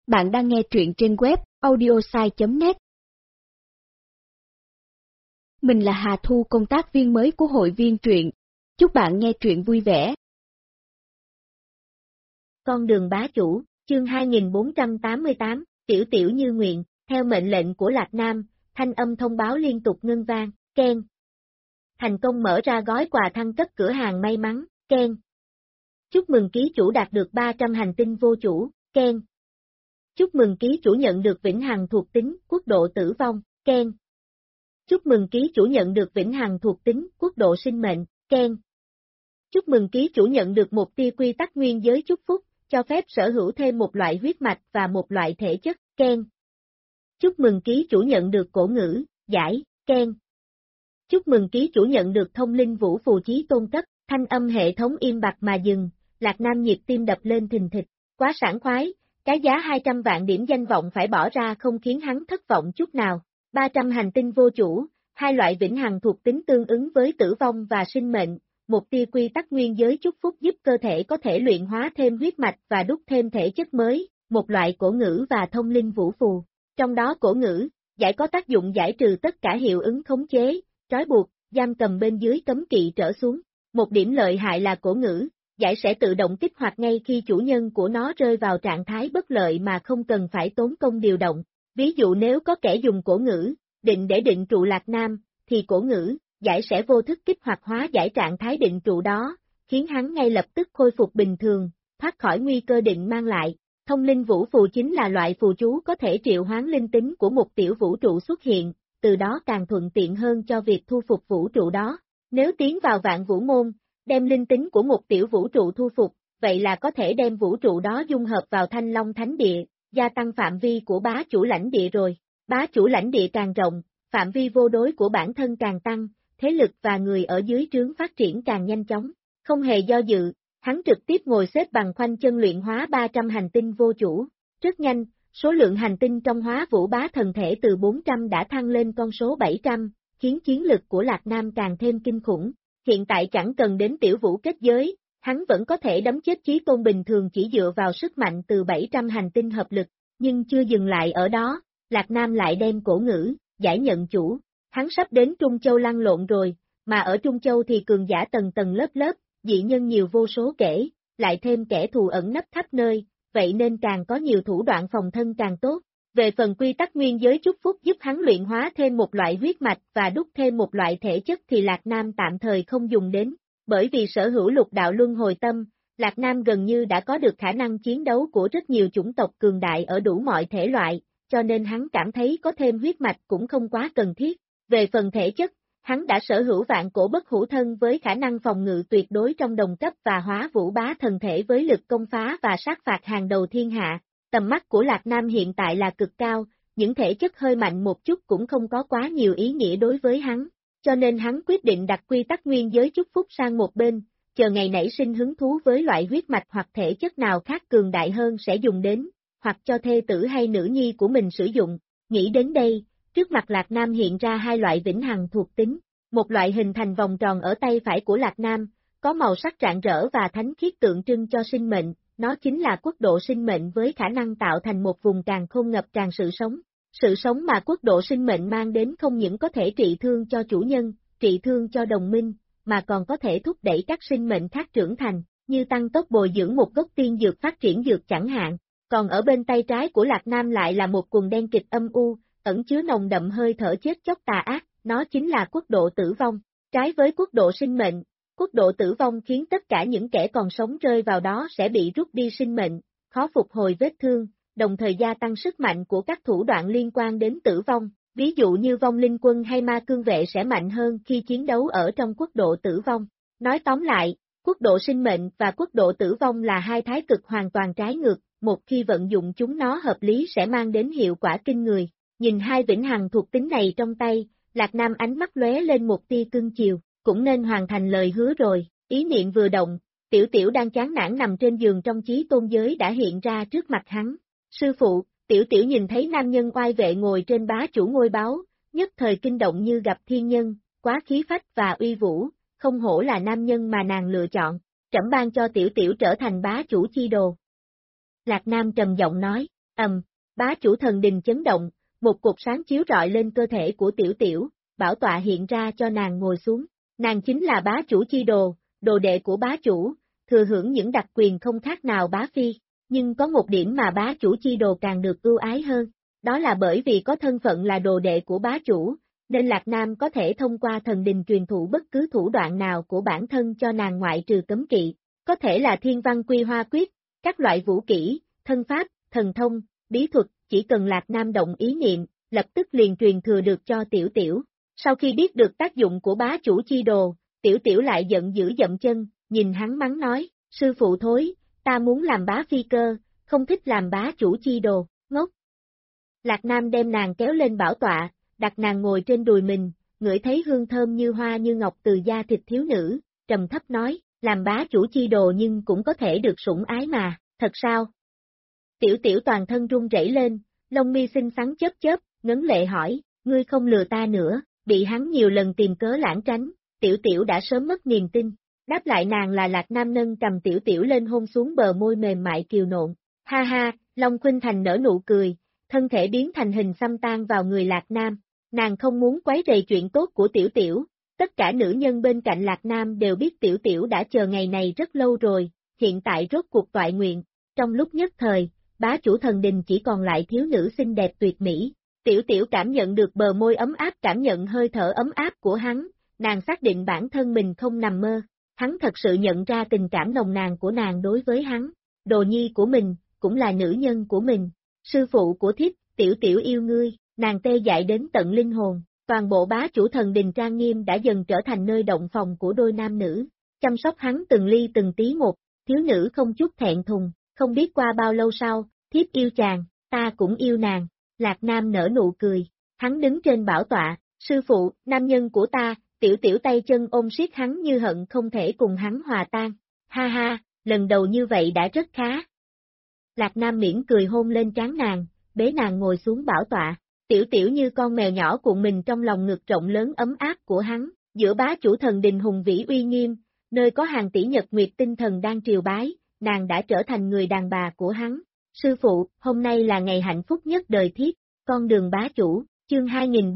Bạn đang nghe truyện trên web audiosai.net. Mình là Hà Thu, công tác viên mới của hội viên truyện. Chúc bạn nghe truyện vui vẻ. Con đường bá chủ, chương 2488, tiểu tiểu như nguyện, theo mệnh lệnh của Lạc Nam, thanh âm thông báo liên tục ngân vang, keng. Thành công mở ra gói quà thăng cấp cửa hàng may mắn, keng. Chúc mừng ký chủ đạt được 300 hành tinh vô chủ, keng. Chúc mừng ký chủ nhận được vĩnh hằng thuộc tính, quốc độ tử vong, keng. Chúc mừng ký chủ nhận được vĩnh hằng thuộc tính, quốc độ sinh mệnh, keng. Chúc mừng ký chủ nhận được một tia quy tắc nguyên giới chúc phúc, cho phép sở hữu thêm một loại huyết mạch và một loại thể chất, keng. Chúc mừng ký chủ nhận được cổ ngữ, giải, keng. Chúc mừng ký chủ nhận được thông linh vũ phù chí tôn cấp, thanh âm hệ thống im bặt mà dừng, Lạc Nam nhịp tim đập lên thình thịch, quá sảng khoái, cái giá 200 vạn điểm danh vọng phải bỏ ra không khiến hắn thất vọng chút nào, 300 hành tinh vô chủ, hai loại vĩnh hằng thuộc tính tương ứng với tử vong và sinh mệnh, một tia quy tắc nguyên giới chúc phúc giúp cơ thể có thể luyện hóa thêm huyết mạch và đúc thêm thể chất mới, một loại cổ ngữ và thông linh vũ phù, trong đó cổ ngữ, giải có tác dụng giải trừ tất cả hiệu ứng khống chế, trói buộc, giam cầm bên dưới cấm kỵ trở xuống, một điểm lợi hại là cổ ngữ. Giải sẽ tự động kích hoạt ngay khi chủ nhân của nó rơi vào trạng thái bất lợi mà không cần phải tốn công điều động. Ví dụ nếu có kẻ dùng cổ ngữ, định để định trụ Lạc Nam, thì cổ ngữ, giải sẽ vô thức kích hoạt hóa giải trạng thái định trụ đó, khiến hắn ngay lập tức khôi phục bình thường, thoát khỏi nguy cơ định mang lại. Thông linh vũ phù chính là loại phù chú có thể triệu hoán linh tính của một tiểu vũ trụ xuất hiện, từ đó càng thuận tiện hơn cho việc thu phục vũ trụ đó. Nếu tiến vào vạn vũ môn, đem linh tính của một tiểu vũ trụ thu phục, vậy là có thể đem vũ trụ đó dung hợp vào Thanh Long Thánh Địa, gia tăng phạm vi của bá chủ lãnh địa rồi. Bá chủ lãnh địa càng rộng, phạm vi vô đối của bản thân càng tăng, thế lực và người ở dưới trướng phát triển càng nhanh chóng. Không hề do dự, hắn trực tiếp ngồi xếp bằng khoanh chân luyện hóa 300 hành tinh vô chủ. Rất nhanh, số lượng hành tinh trong hóa vũ bá thần thể từ 400 đã thăng lên con số 700, khiến chiến lực của Lạc Nam càng thêm kinh khủng. Hiện tại chẳng cần đến tiểu vũ kết giới, hắn vẫn có thể đấm chết chí tôn bình thường chỉ dựa vào sức mạnh từ 700 hành tinh hợp lực, nhưng chưa dừng lại ở đó, Lạc Nam lại đem cổ ngữ, giải nhận chủ, hắn sắp đến Trung Châu lăn lộn rồi, mà ở Trung Châu thì cường giả tầng tầng lớp lớp, dị nhân nhiều vô số kể, lại thêm kẻ thù ẩn nấp khắp nơi, vậy nên càng có nhiều thủ đoạn phòng thân càng tốt. Về phần quy tắc nguyên giới chúc phúc giúp hắn luyện hóa thêm một loại huyết mạch và đúc thêm một loại thể chất thì Lạc Nam tạm thời không dùng đến, bởi vì sở hữu lục đạo luân hồi tâm, Lạc Nam gần như đã có được khả năng chiến đấu của rất nhiều chủng tộc cường đại ở đủ mọi thể loại, cho nên hắn cảm thấy có thêm huyết mạch cũng không quá cần thiết. Về phần thể chất, hắn đã sở hữu vạn cổ bất hủ thân với khả năng phòng ngự tuyệt đối trong đồng cấp và hóa vũ bá thần thể với lực công phá và sát phạt hàng đầu thiên hạ. Tầm mắt của Lạc Nam hiện tại là cực cao, những thể chất hơi mạnh một chút cũng không có quá nhiều ý nghĩa đối với hắn, cho nên hắn quyết định đặt quy tắc nguyên giới chúc phúc sang một bên, chờ ngày nảy sinh hứng thú với loại huyết mạch hoặc thể chất nào khác cường đại hơn sẽ dùng đến, hoặc cho thê tử hay nữ nhi của mình sử dụng. Nghĩ đến đây, trước mặt Lạc Nam hiện ra hai loại vĩnh hằng thuộc tính, một loại hình thành vòng tròn ở tay phải của Lạc Nam, có màu sắc rạng rỡ và thánh khiết tượng trưng cho sinh mệnh. Nó chính là quốc độ sinh mệnh với khả năng tạo thành một vùng càn khôn ngập tràn sự sống. Sự sống mà quốc độ sinh mệnh mang đến không những có thể trị thương cho chủ nhân, trị thương cho đồng minh, mà còn có thể thúc đẩy các sinh mệnh khác trưởng thành, như tăng tốc bồi dưỡng một gốc tiên dược phát triển dược chẳng hạn. Còn ở bên tay trái của Lạc Nam lại là một quần đen kịch âm u, ẩn chứa nồng đậm hơi thở chết chóc tà ác, nó chính là quốc độ tử vong. Trái với quốc độ sinh mệnh, quốc độ tử vong khiến tất cả những kẻ còn sống rơi vào đó sẽ bị rút đi sinh mệnh, khó phục hồi vết thương, đồng thời gia tăng sức mạnh của các thủ đoạn liên quan đến tử vong, ví dụ như vong linh quân hay ma cương vệ sẽ mạnh hơn khi chiến đấu ở trong quốc độ tử vong. Nói tóm lại, quốc độ sinh mệnh và quốc độ tử vong là hai thái cực hoàn toàn trái ngược, một khi vận dụng chúng nó hợp lý sẽ mang đến hiệu quả kinh người. Nhìn hai vĩnh hằng thuộc tính này trong tay, Lạc Nam ánh mắt lóe lên một tia cưng chiều. Cũng nên hoàn thành lời hứa rồi, ý niệm vừa động, tiểu tiểu đang chán nản nằm trên giường trong chí tôn giới đã hiện ra trước mặt hắn. Sư phụ, tiểu tiểu nhìn thấy nam nhân oai vệ ngồi trên bá chủ ngôi báu, nhất thời kinh động như gặp thiên nhân, quá khí phách và uy vũ, không hổ là nam nhân mà nàng lựa chọn, trẫm ban cho tiểu tiểu trở thành bá chủ chi đồ. Lạc Nam trầm giọng nói, Bá chủ thần đình chấn động, một cột sáng chiếu rọi lên cơ thể của tiểu tiểu, bảo tọa hiện ra cho nàng ngồi xuống. Nàng chính là bá chủ chi đồ, đồ đệ của bá chủ, thừa hưởng những đặc quyền không khác nào bá phi. Nhưng có một điểm mà bá chủ chi đồ càng được ưu ái hơn, đó là bởi vì có thân phận là đồ đệ của bá chủ, nên Lạc Nam có thể thông qua thần đình truyền thụ bất cứ thủ đoạn nào của bản thân cho nàng ngoại trừ cấm kỵ, có thể là thiên văn quy hoa quyết, các loại vũ kỹ, thân pháp, thần thông, bí thuật, chỉ cần Lạc Nam động ý niệm, lập tức liền truyền thừa được cho tiểu tiểu. Sau khi biết được tác dụng của bá chủ chi đồ, tiểu tiểu lại giận dữ dậm chân, nhìn hắn mắng nói, sư phụ thối, ta muốn làm bá phi cơ, không thích làm bá chủ chi đồ, ngốc. Lạc Nam đem nàng kéo lên bảo tọa, đặt nàng ngồi trên đùi mình, ngửi thấy hương thơm như hoa như ngọc từ da thịt thiếu nữ, trầm thấp nói, làm bá chủ chi đồ nhưng cũng có thể được sủng ái mà, thật sao? Tiểu tiểu toàn thân run rẩy lên, lông mi xinh xắn chớp chớp, ngấn lệ hỏi, ngươi không lừa ta nữa, bị hắn nhiều lần tìm cớ lãng tránh, tiểu tiểu đã sớm mất niềm tin. Đáp lại nàng là Lạc Nam nâng cầm tiểu tiểu lên hôn xuống bờ môi mềm mại kiều nộn. Ha ha, Long Khuynh Thành nở nụ cười, thân thể biến thành hình xăm tan vào người Lạc Nam. Nàng không muốn quấy rầy chuyện tốt của tiểu tiểu, tất cả nữ nhân bên cạnh Lạc Nam đều biết tiểu tiểu đã chờ ngày này rất lâu rồi, hiện tại rốt cuộc toại nguyện. Trong lúc nhất thời, bá chủ thần đình chỉ còn lại thiếu nữ xinh đẹp tuyệt mỹ. Tiểu tiểu cảm nhận được bờ môi ấm áp, cảm nhận hơi thở ấm áp của hắn, nàng xác định bản thân mình không nằm mơ. Hắn thật sự nhận ra tình cảm nồng nàn của nàng đối với hắn, đồ nhi của mình, cũng là nữ nhân của mình, sư phụ của thiếp, tiểu tiểu yêu ngươi, nàng tê dại đến tận linh hồn, toàn bộ bá chủ thần đình trang nghiêm đã dần trở thành nơi động phòng của đôi nam nữ, chăm sóc hắn từng ly từng tí một, thiếu nữ không chút thẹn thùng, không biết qua bao lâu sau, thiếp yêu chàng, ta cũng yêu nàng, Lạc Nam nở nụ cười, hắn đứng trên bảo tọa, sư phụ, nam nhân của ta, tiểu tiểu tay chân ôm siết hắn như hận không thể cùng hắn hòa tan. Ha ha, lần đầu như vậy đã rất khá. Lạc Nam mỉm cười hôn lên trán nàng, bế nàng ngồi xuống bảo tọa. Tiểu tiểu như con mèo nhỏ cuộn mình trong lòng ngực rộng lớn ấm áp của hắn, giữa bá chủ thần đình hùng vĩ uy nghiêm, nơi có hàng tỷ nhật nguyệt tinh thần đang triều bái, nàng đã trở thành người đàn bà của hắn. Sư phụ, hôm nay là ngày hạnh phúc nhất đời thiếp, con đường bá chủ, chương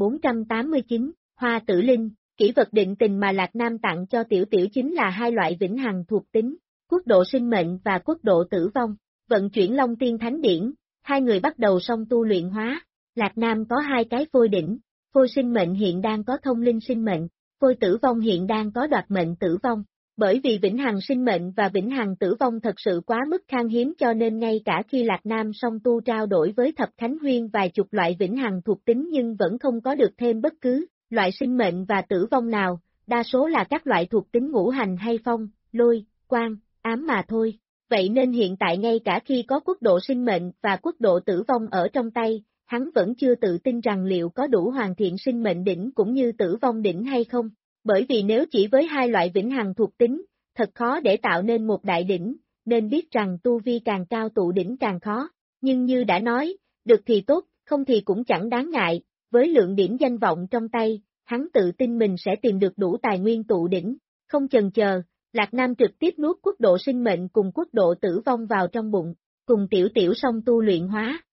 2489, Hoa Tử Linh. Kỷ vật định tình mà Lạc Nam tặng cho tiểu tiểu chính là hai loại vĩnh hằng thuộc tính, quốc độ sinh mệnh và quốc độ tử vong. Vận chuyển Long Tiên Thánh Điển, hai người bắt đầu song tu luyện hóa. Lạc Nam có hai cái phôi đỉnh, phôi sinh mệnh hiện đang có thông linh sinh mệnh, phôi tử vong hiện đang có đoạt mệnh tử vong. Bởi vì vĩnh hằng sinh mệnh và vĩnh hằng tử vong thật sự quá mức khan hiếm cho nên ngay cả khi Lạc Nam song tu trao đổi với Thập Khánh Huyên vài chục loại vĩnh hằng thuộc tính nhưng vẫn không có được thêm bất cứ loại sinh mệnh và tử vong nào, đa số là các loại thuộc tính ngũ hành hay phong, lôi, quang, ám mà thôi. Vậy nên hiện tại ngay cả khi có quốc độ sinh mệnh và quốc độ tử vong ở trong tay, hắn vẫn chưa tự tin rằng liệu có đủ hoàn thiện sinh mệnh đỉnh cũng như tử vong đỉnh hay không. Bởi vì nếu chỉ với hai loại vĩnh hằng thuộc tính, thật khó để tạo nên một đại đỉnh, nên biết rằng tu vi càng cao tụ đỉnh càng khó. Nhưng như đã nói, được thì tốt, không thì cũng chẳng đáng ngại. Với lượng điểm danh vọng trong tay, hắn tự tin mình sẽ tìm được đủ tài nguyên tụ đỉnh, không chần chờ, Lạc Nam trực tiếp nuốt quốc độ sinh mệnh cùng quốc độ tử vong vào trong bụng, cùng tiểu tiểu song tu luyện hóa,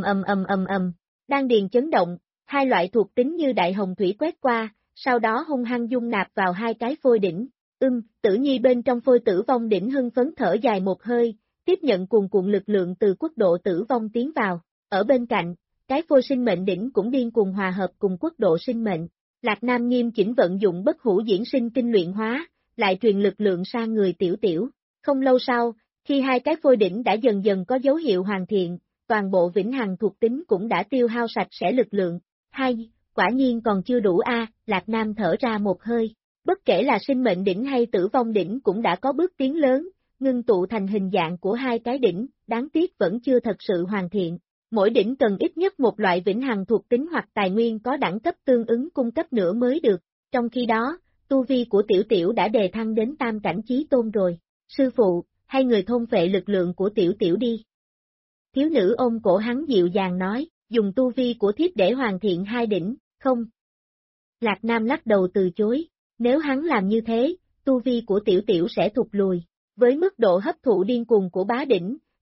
đan điền chấn động, hai loại thuộc tính như đại hồng thủy quét qua, sau đó hung hăng dung nạp vào hai cái phôi đỉnh, Tử Nhi bên trong phôi tử vong đỉnh hưng phấn thở dài một hơi, tiếp nhận cuồn cuộn lực lượng từ quốc độ tử vong tiến vào, ở bên cạnh, cái phôi sinh mệnh đỉnh cũng điên cuồng hòa hợp cùng quốc độ sinh mệnh. Lạc Nam nghiêm chỉnh vận dụng bất hủ diễn sinh kinh luyện hóa, lại truyền lực lượng sang người tiểu tiểu. Không lâu sau, khi hai cái phôi đỉnh đã dần dần có dấu hiệu hoàn thiện, toàn bộ vĩnh hằng thuộc tính cũng đã tiêu hao sạch sẽ lực lượng. Quả nhiên còn chưa đủ a, Lạc Nam thở ra một hơi. Bất kể là sinh mệnh đỉnh hay tử vong đỉnh cũng đã có bước tiến lớn, ngưng tụ thành hình dạng của hai cái đỉnh, đáng tiếc vẫn chưa thật sự hoàn thiện. Mỗi đỉnh cần ít nhất một loại vĩnh hằng thuộc tính hoặc tài nguyên có đẳng cấp tương ứng cung cấp nữa mới được, trong khi đó, tu vi của tiểu tiểu đã đề thăng đến tam cảnh chí tôn rồi. Sư phụ, hay người thôn phệ lực lượng của tiểu tiểu đi. Thiếu nữ ôm cổ hắn dịu dàng nói, dùng tu vi của thiếp để hoàn thiện hai đỉnh, không. Lạc Nam lắc đầu từ chối, nếu hắn làm như thế, tu vi của tiểu tiểu sẽ thụt lùi. Với mức độ hấp thụ điên cuồng của bá đỉnh,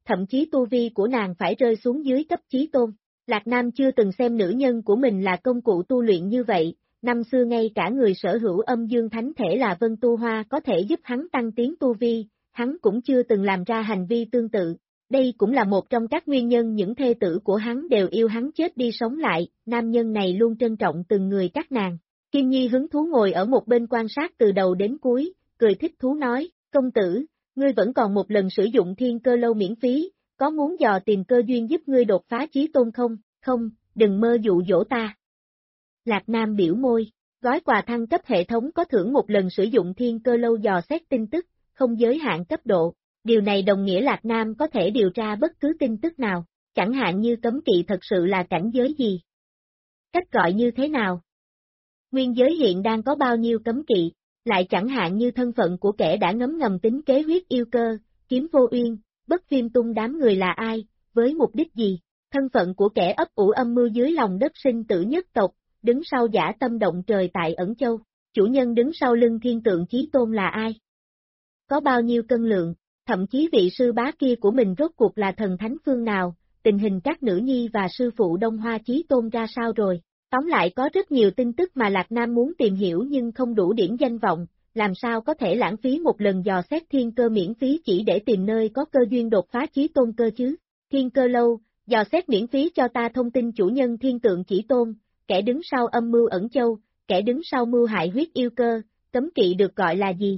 thậm chí tu vi của nàng phải rơi xuống dưới cấp chí tôn. Lạc Nam chưa từng xem nữ nhân của mình là công cụ tu luyện như vậy, năm xưa ngay cả người sở hữu âm dương thánh thể là Vân Tu Hoa có thể giúp hắn tăng tiến tu vi, hắn cũng chưa từng làm ra hành vi tương tự. Đây cũng là một trong các nguyên nhân những thê tử của hắn đều yêu hắn chết đi sống lại, nam nhân này luôn trân trọng từng người các nàng. Kim Nhi hứng thú ngồi ở một bên quan sát từ đầu đến cuối, cười thích thú nói, công tử, ngươi vẫn còn một lần sử dụng thiên cơ lâu miễn phí, có muốn dò tìm cơ duyên giúp ngươi đột phá chí tôn không? Không, đừng mơ dụ dỗ ta. Lạc Nam biểu môi, gói quà thăng cấp hệ thống có thưởng một lần sử dụng thiên cơ lâu dò xét tin tức, không giới hạn cấp độ. Điều này đồng nghĩa Lạc Nam có thể điều tra bất cứ tin tức nào, chẳng hạn như cấm kỵ thật sự là cảnh giới gì. Cách gọi như thế nào? Nguyên giới hiện đang có bao nhiêu cấm kỵ, lại chẳng hạn như thân phận của kẻ đã ngấm ngầm tính kế huyết yêu cơ, kiếm vô uyên, bất viêm tung đám người là ai, với mục đích gì, thân phận của kẻ ấp ủ âm mưu dưới lòng đất sinh tử nhất tộc, đứng sau dã tâm động trời tại Ẩn Châu, chủ nhân đứng sau lưng thiên tượng chí tôn là ai? Có bao nhiêu cân lượng, thậm chí vị sư bá kia của mình rốt cuộc là thần thánh phương nào, tình hình các nữ nhi và sư phụ Đông Hoa chí tôn ra sao rồi? Tóm lại có rất nhiều tin tức mà Lạc Nam muốn tìm hiểu nhưng không đủ điểm danh vọng, làm sao có thể lãng phí một lần dò xét thiên cơ miễn phí chỉ để tìm nơi có cơ duyên đột phá chí tôn cơ chứ. Thiên cơ lâu, dò xét miễn phí cho ta thông tin chủ nhân thiên tượng chỉ tôn, kẻ đứng sau âm mưu Ẩn Châu, kẻ đứng sau mưu hại huyết yêu cơ, cấm kỵ được gọi là gì?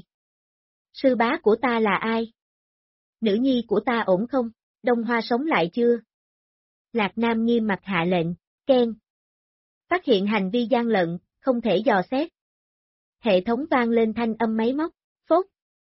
Sư bá của ta là ai? Nữ nhi của ta ổn không? Đông Hoa sống lại chưa? Lạc Nam nghiêm mặt hạ lệnh, keng. Phát hiện hành vi gian lận, không thể dò xét. Hệ thống vang lên thanh âm máy móc, phốt.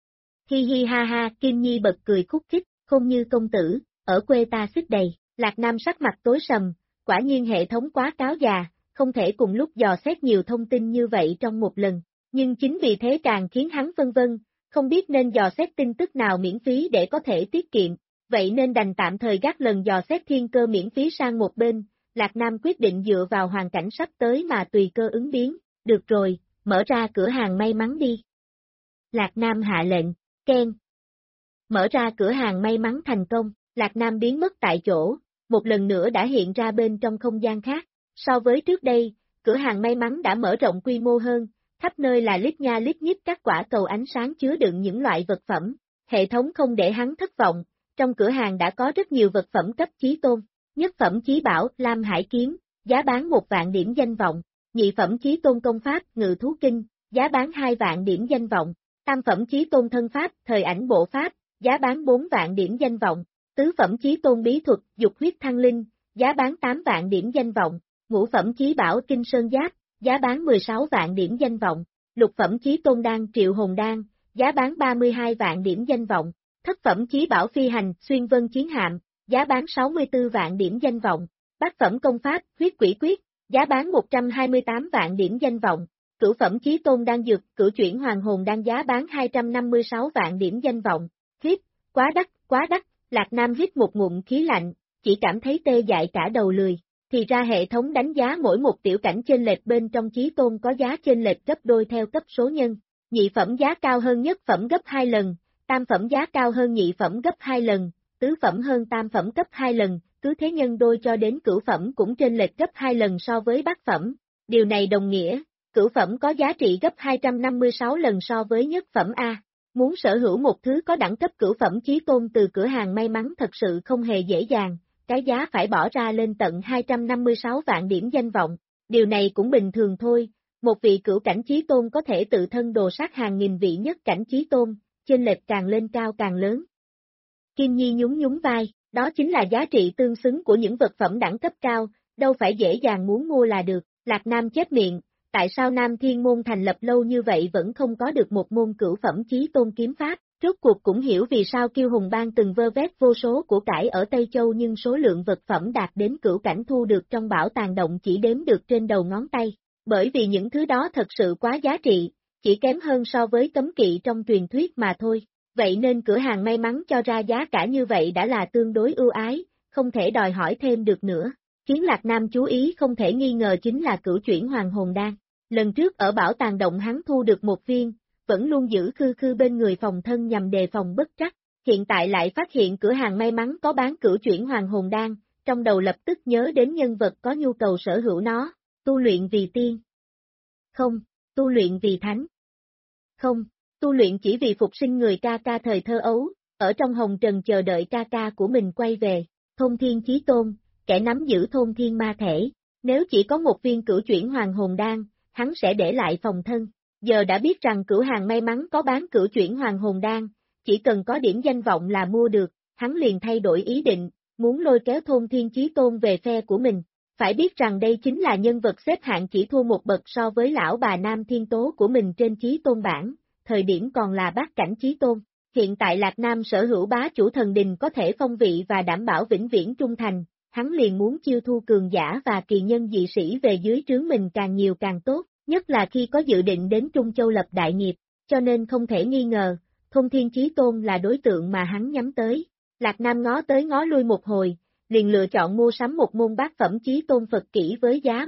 Hi hi ha ha, Kim Nhi bật cười khúc khích, không như công tử, ở quê ta xích đầy, Lạc Nam sắc mặt tối sầm, quả nhiên hệ thống quá cáo già, không thể cùng lúc dò xét nhiều thông tin như vậy trong một lần, nhưng chính vì thế càng khiến hắn vân vân, không biết nên dò xét tin tức nào miễn phí để có thể tiết kiệm, vậy nên đành tạm thời gác lần dò xét thiên cơ miễn phí sang một bên. Lạc Nam quyết định dựa vào hoàn cảnh sắp tới mà tùy cơ ứng biến, được rồi, mở ra cửa hàng may mắn đi. Lạc Nam hạ lệnh, keng. Mở ra cửa hàng may mắn thành công, Lạc Nam biến mất tại chỗ, một lần nữa đã hiện ra bên trong không gian khác. So với trước đây, cửa hàng may mắn đã mở rộng quy mô hơn, khắp nơi là lít nha lít nhít các quả cầu ánh sáng chứa đựng những loại vật phẩm. Hệ thống không để hắn thất vọng, trong cửa hàng đã có rất nhiều vật phẩm cấp chí tôn. Nhất phẩm chí bảo, Lam Hải Kiếm, giá bán 1 vạn điểm danh vọng, nhị phẩm chí tôn công pháp, Ngự Thú Kinh, giá bán 2 vạn điểm danh vọng, tam phẩm chí tôn thân pháp, Thời Ảnh Bộ Pháp, giá bán 4 vạn điểm danh vọng, tứ phẩm chí tôn bí thuật, Dục Huyết Thăng Linh, giá bán 8 vạn điểm danh vọng, ngũ phẩm chí bảo Kinh Sơn Giáp, giá bán 16 vạn điểm danh vọng, lục phẩm chí tôn đan Triệu Hồn Đan, giá bán 32 vạn điểm danh vọng, thất phẩm chí bảo Phi Hành, Xuyên Vân Chiến Hạm, giá bán 64 vạn điểm danh vọng, bát phẩm công pháp, Huyết Quỷ Quyết, giá bán 128 vạn điểm danh vọng, cửu phẩm chí tôn đan dược, Cửu Chuyển Hoàng Hồn Đan giá bán 256 vạn điểm danh vọng, quá đắt, Lạc Nam hít một ngụm khí lạnh, chỉ cảm thấy tê dại cả đầu lười, thì ra hệ thống đánh giá mỗi một tiểu cảnh chênh lệch bên trong chí tôn có giá chênh lệch gấp đôi theo cấp số nhân, nhị phẩm giá cao hơn nhất phẩm gấp 2 lần, tam phẩm giá cao hơn nhị phẩm gấp 2 lần, tứ phẩm hơn tam phẩm gấp 2 lần, cứ thế nhân đôi cho đến cửu phẩm cũng trên lệch gấp 2 lần so với bát phẩm. Điều này đồng nghĩa, cửu phẩm có giá trị gấp 256 lần so với nhất phẩm A. Muốn sở hữu một thứ có đẳng cấp cửu phẩm chí tôn từ cửa hàng may mắn thật sự không hề dễ dàng, cái giá phải bỏ ra lên tận 256 vạn điểm danh vọng. Điều này cũng bình thường thôi, một vị cửu cảnh chí tôn có thể tự thân đồ sát hàng nghìn vị nhất cảnh chí tôn, chênh lệch càng lên cao càng lớn. Kim Nhi nhún vai, đó chính là giá trị tương xứng của những vật phẩm đẳng cấp cao, đâu phải dễ dàng muốn mua là được. Lạc Nam chép miệng, tại sao Nam Thiên Môn thành lập lâu như vậy vẫn không có được một môn cửu phẩm chí tôn kiếm pháp, rốt cuộc cũng hiểu vì sao Kiêu Hùng Bang từng vơ vét vô số của cải ở Tây Châu nhưng số lượng vật phẩm đạt đến cửu cảnh thu được trong bảo tàng động chỉ đếm được trên đầu ngón tay, bởi vì những thứ đó thật sự quá giá trị, chỉ kém hơn so với cấm kỵ trong truyền thuyết mà thôi. Vậy nên cửa hàng may mắn cho ra giá cả như vậy đã là tương đối ưu ái, không thể đòi hỏi thêm được nữa. Khiến Lạc Nam chú ý không thể nghi ngờ chính là Cửu Chuyển Hoàng Hồn Đan. Lần trước ở bảo tàng động hắn thu được một viên, vẫn luôn giữ khư khư bên người phòng thân nhằm đề phòng bất trắc, hiện tại lại phát hiện cửa hàng may mắn có bán cửu chuyển hoàng hồn đan, trong đầu lập tức nhớ đến nhân vật có nhu cầu sở hữu nó, tu luyện vì tiên. Không, tu luyện vì thánh. Không, tu luyện chỉ vì phục sinh người ca ca thời thơ ấu, ở trong hồng trần chờ đợi ca ca của mình quay về, thôn thiên chí tôn, kẻ nắm giữ thôn thiên ma thể, nếu chỉ có một viên cửu chuyển hoàng hồn đan, hắn sẽ để lại phòng thân, giờ đã biết rằng cửa hàng may mắn có bán cửu chuyển hoàng hồn đan, chỉ cần có điểm danh vọng là mua được, hắn liền thay đổi ý định, muốn lôi kéo thôn thiên chí tôn về phe của mình. Phải biết rằng đây chính là nhân vật xếp hạng chỉ thua một bậc so với lão bà Nam Thiên Tố của mình trên chí tôn bảng, thời điểm còn là bát cảnh chí tôn. Hiện tại Lạc Nam sở hữu bá chủ thần đình có thể phong vị và đảm bảo vĩnh viễn trung thành, hắn liền muốn chiêu thu cường giả và kỳ nhân dị sĩ về dưới trướng mình càng nhiều càng tốt, nhất là khi có dự định đến Trung Châu lập đại nghiệp, cho nên không thể nghi ngờ, Thôn Thiên Chí Tôn là đối tượng mà hắn nhắm tới. Lạc Nam ngó tới ngó lui một hồi, liền lựa chọn mua sắm một môn bát phẩm Chí Tôn Phật kỹ với giá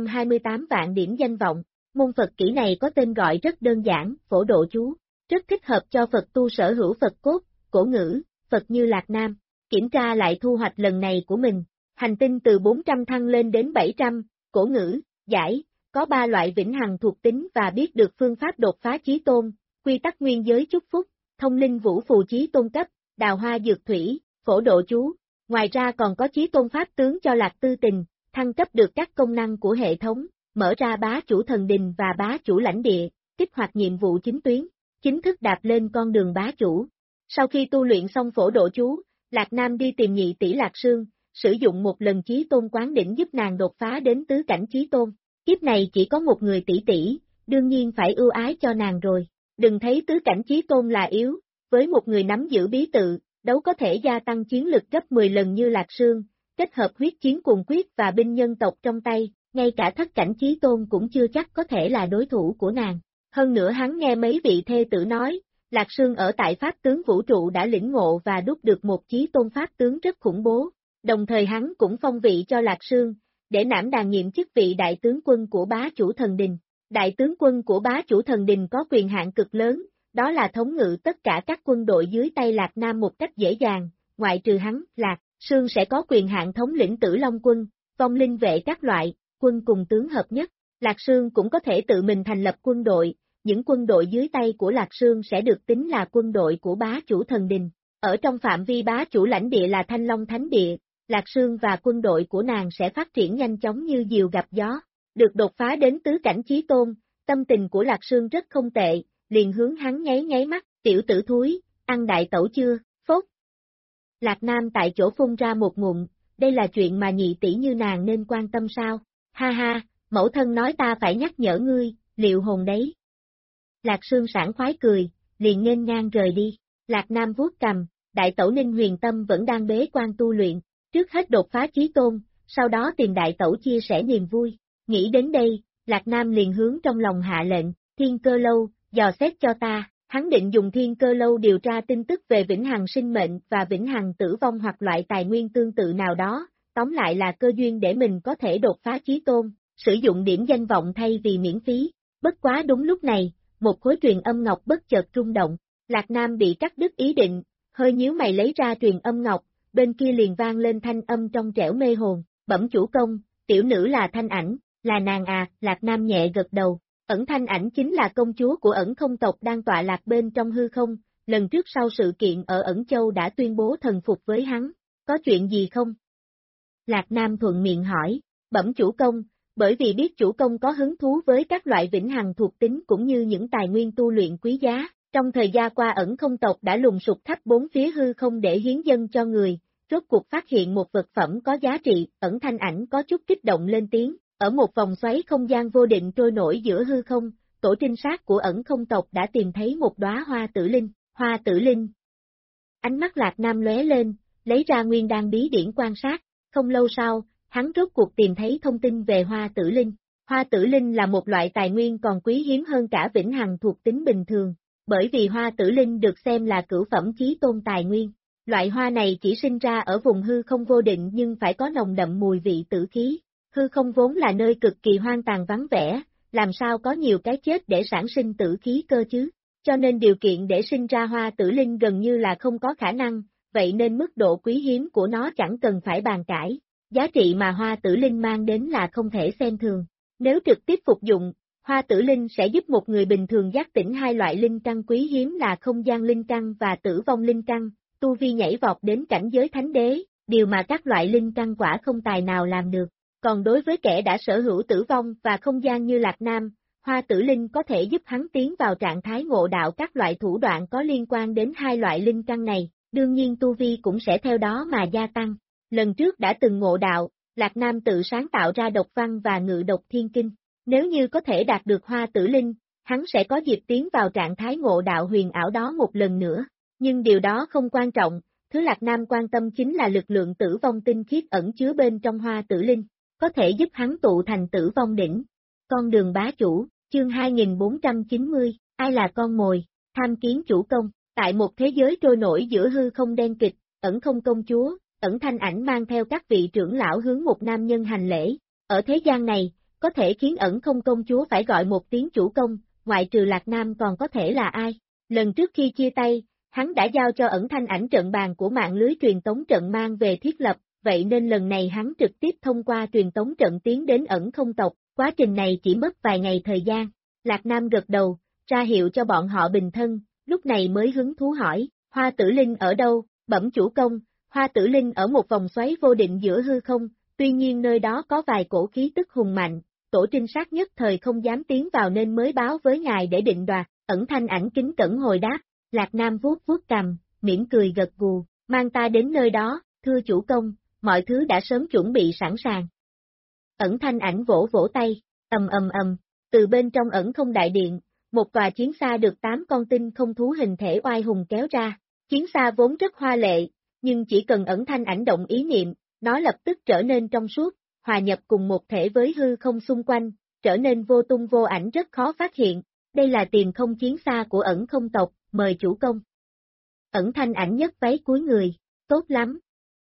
128 vạn điểm danh vọng. Môn Phật kỹ này có tên gọi rất đơn giản, Phổ Độ Chú, rất thích hợp cho Phật tu sở hữu Phật cốt, cổ ngữ, Phật như Lạc Nam. Kiểm tra lại thu hoạch lần này của mình, hành tinh từ 400 thăng lên đến 700, cổ ngữ, giải, có 3 loại vĩnh hằng thuộc tính và biết được phương pháp đột phá Chí Tôn, quy tắc nguyên giới chúc phúc, thông linh vũ phù Chí Tôn cấp, đào hoa dược thủy, Phổ Độ Chú. Ngoài ra còn có Chí Tôn pháp tướng cho Lạc Tư Tình, thăng cấp được các công năng của hệ thống, mở ra bá chủ thần đình và bá chủ lãnh địa, kích hoạt nhiệm vụ chính tuyến, chính thức đạp lên con đường bá chủ. Sau khi tu luyện xong Phổ Độ Chú, Lạc Nam đi tìm nhị tỷ Lạc Sương, sử dụng một lần Chí Tôn quán đỉnh giúp nàng đột phá đến tứ cảnh Chí Tôn. Kiếp này chỉ có một người tỷ tỷ, đương nhiên phải ưu ái cho nàng rồi. Đừng thấy tứ cảnh Chí Tôn là yếu, với một người nắm giữ bí tự, đấu có thể gia tăng chiến lực gấp 10 lần như Lạc Sương, kết hợp huyết chiến cùng quyết và binh nhân tộc trong tay, ngay cả thất cảnh Chí Tôn cũng chưa chắc có thể là đối thủ của nàng. Hơn nữa hắn nghe mấy vị thê tử nói, Lạc Sương ở tại Pháp tướng vũ trụ đã lĩnh ngộ và đúc được một Chí Tôn Pháp tướng rất khủng bố, đồng thời hắn cũng phong vị cho Lạc Sương, để nảm đàn nhiệm chức vị đại tướng quân của bá chủ thần đình. Đại tướng quân của bá chủ thần đình có quyền hạn cực lớn, đó là thống ngự tất cả các quân đội dưới tay Lạc Nam một cách dễ dàng, ngoại trừ hắn, Lạc Sương sẽ có quyền hạn thống lĩnh Tử Long quân, vong linh vệ các loại, quân cùng tướng hợp nhất. Lạc Sương cũng có thể tự mình thành lập quân đội, những quân đội dưới tay của Lạc Sương sẽ được tính là quân đội của bá chủ thần đình. Ở trong phạm vi bá chủ lãnh địa là Thanh Long Thánh Địa, Lạc Sương và quân đội của nàng sẽ phát triển nhanh chóng như diều gặp gió. Được đột phá đến tứ cảnh Chí Tôn, tâm tình của Lạc Sương rất không tệ, liền hướng hắn nháy nháy mắt, tiểu tử thúi, ăn đại tẩu chưa, phốt. Lạc Nam tại chỗ phun ra một ngụm, đây là chuyện mà nhị tỷ như nàng nên quan tâm sao, ha ha, mẫu thân nói ta phải nhắc nhở ngươi, liệu hồn đấy. Lạc Sương sảng khoái cười, liền nghênh ngang rời đi, Lạc Nam vuốt cầm, đại tẩu Ninh Huyền Tâm vẫn đang bế quan tu luyện, trước hết đột phá Chí Tôn, sau đó tìm đại tẩu chia sẻ niềm vui. Nghĩ đến đây, Lạc Nam liền hướng trong lòng hạ lệnh, Thiên Cơ Lâu, dò xét cho ta, hắn định dùng Thiên Cơ Lâu điều tra tin tức về vĩnh hằng sinh mệnh và vĩnh hằng tử vong hoặc loại tài nguyên tương tự nào đó, tóm lại là cơ duyên để mình có thể đột phá Chí Tôn, sử dụng điểm danh vọng thay vì miễn phí. Bất quá đúng lúc này, một khối truyền âm ngọc bất chợt rung động, Lạc Nam bị cắt đứt ý định, hơi nhíu mày lấy ra truyền âm ngọc, bên kia liền vang lên thanh âm trong trẻo mê hồn, bẩm chủ công, tiểu nữ là Thanh Ảnh. Là nàng à, Lạc Nam nhẹ gật đầu, Ẩn Thanh Ảnh chính là công chúa của Ẩn Không tộc đang tọa lạc bên trong hư không, lần trước sau sự kiện ở Ẩn Châu đã tuyên bố thần phục với hắn, có chuyện gì không? Lạc Nam thuận miệng hỏi, bẩm chủ công, bởi vì biết chủ công có hứng thú với các loại vĩnh hằng thuộc tính cũng như những tài nguyên tu luyện quý giá, trong thời gian qua Ẩn Không tộc đã lùng sục khắp bốn phía hư không để hiến dâng cho người, rốt cuộc phát hiện một vật phẩm có giá trị, Ẩn Thanh Ảnh có chút kích động lên tiếng. Ở một vòng xoáy không gian vô định trôi nổi giữa hư không, tổ trinh sát của Ẩn Không tộc đã tìm thấy một đóa hoa tử linh. Ánh mắt Lạc Nam lóe lên, lấy ra nguyên đan bí điển quan sát, không lâu sau, hắn rốt cuộc tìm thấy thông tin về hoa tử linh. Hoa tử linh là một loại tài nguyên còn quý hiếm hơn cả vĩnh hằng thuộc tính bình thường, bởi vì hoa tử linh được xem là cửu phẩm chí tôn tài nguyên. Loại hoa này chỉ sinh ra ở vùng hư không vô định nhưng phải có nồng đậm mùi vị tử khí. Hư không vốn là nơi cực kỳ hoang tàn vắng vẻ, làm sao có nhiều cái chết để sản sinh tử khí cơ chứ? cho nên điều kiện để sinh ra hoa tử linh gần như là không có khả năng, vậy nên mức độ quý hiếm của nó chẳng cần phải bàn cãi. Giá trị mà hoa tử linh mang đến là không thể xem thường. Nếu trực tiếp phục dụng, hoa tử linh sẽ giúp một người bình thường giác tỉnh hai loại linh căn quý hiếm là không gian linh căn và tử vong linh căn, tu vi nhảy vọt đến cảnh giới thánh đế, điều mà các loại linh căn quả không tài nào làm được. Còn đối với kẻ đã sở hữu tử vong và không gian như Lạc Nam, hoa tử linh có thể giúp hắn tiến vào trạng thái ngộ đạo các loại thủ đoạn có liên quan đến hai loại linh căn này, đương nhiên tu vi cũng sẽ theo đó mà gia tăng. Lần trước đã từng ngộ đạo, Lạc Nam tự sáng tạo ra độc văn và ngự độc thiên kinh. Nếu như có thể đạt được hoa tử linh, hắn sẽ có dịp tiến vào trạng thái ngộ đạo huyền ảo đó một lần nữa. Nhưng điều đó không quan trọng, thứ Lạc Nam quan tâm chính là lực lượng tử vong tinh khiết ẩn chứa bên trong hoa tử linh, có thể giúp hắn tụ thành tử vong đỉnh. Con đường bá chủ, chương 2490, ai là con mồi, tham kiến chủ công, tại một thế giới trôi nổi giữa hư không đen kịch, ẩn không công chúa, ẩn thanh ảnh mang theo các vị trưởng lão hướng một nam nhân hành lễ. Ở thế gian này, có thể khiến ẩn không công chúa phải gọi một tiếng chủ công, ngoại trừ Lạc Nam còn có thể là ai. Lần trước khi chia tay, hắn đã giao cho ẩn thanh ảnh trận bàn của mạng lưới truyền tống trận mang về thiết lập, vậy nên lần này hắn trực tiếp thông qua truyền tống trận tiến đến ẩn không tộc, quá trình này chỉ mất vài ngày thời gian. Lạc Nam gật đầu, ra hiệu cho bọn họ bình thân, lúc này mới hứng thú hỏi, hoa tử linh ở đâu, bẩm chủ công, hoa tử linh ở một vòng xoáy vô định giữa hư không, tuy nhiên nơi đó có vài cổ khí tức hùng mạnh, tổ trinh sát nhất thời không dám tiến vào nên mới báo với ngài để định đoạt, ẩn thanh ảnh kính cẩn hồi đáp, Lạc Nam vuốt vuốt cằm, mỉm cười gật gù, mang ta đến nơi đó, thưa chủ công, mọi thứ đã sớm chuẩn bị sẵn sàng. Ẩn thanh ảnh vỗ vỗ tay, ầm, từ bên trong ẩn không đại điện, một tòa chiến xa được 8 con tinh không thú hình thể oai hùng kéo ra, chiến xa vốn rất hoa lệ, nhưng chỉ cần ẩn thanh ảnh động ý niệm, nó lập tức trở nên trong suốt, hòa nhập cùng một thể với hư không xung quanh, trở nên vô tung vô ảnh rất khó phát hiện, đây là tiền không chiến xa của ẩn không tộc, mời chủ công. Ẩn thanh ảnh nhấc váy cúi người, tốt lắm.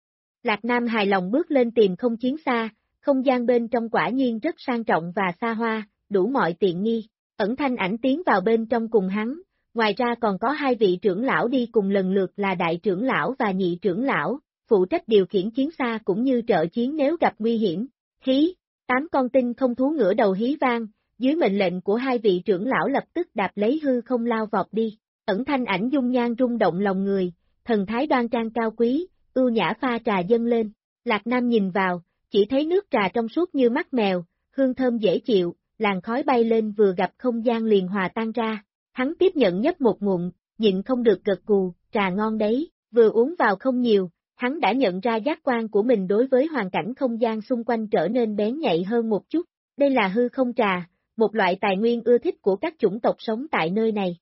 Lạc Nam hài lòng bước lên tìm không chiến xa, không gian bên trong quả nhiên rất sang trọng và xa hoa, đủ mọi tiện nghi. Ẩn thanh ảnh tiến vào bên trong cùng hắn, ngoài ra còn có hai vị trưởng lão đi cùng lần lượt là đại trưởng lão và nhị trưởng lão, phụ trách điều khiển chiến xa cũng như trợ chiến nếu gặp nguy hiểm. Hí, 8 con tinh không thú ngửa đầu hí vang, dưới mệnh lệnh của hai vị trưởng lão lập tức đạp lấy hư không lao vọt đi. Ẩn thanh ảnh dung nhan rung động lòng người, thần thái đoan trang cao quý, ưu nhã pha trà dâng lên. Lạc Nam nhìn vào, chỉ thấy nước trà trong suốt như mắt mèo, hương thơm dễ chịu, làn khói bay lên vừa gặp không gian liền hòa tan ra. Hắn tiếp nhận nhấp một ngụm, nhịn không được gật gù, trà ngon đấy, vừa uống vào không nhiều, hắn đã nhận ra giác quan của mình đối với hoàn cảnh không gian xung quanh trở nên bén nhạy hơn một chút. Đây là hư không trà, một loại tài nguyên ưa thích của các chủng tộc sống tại nơi này.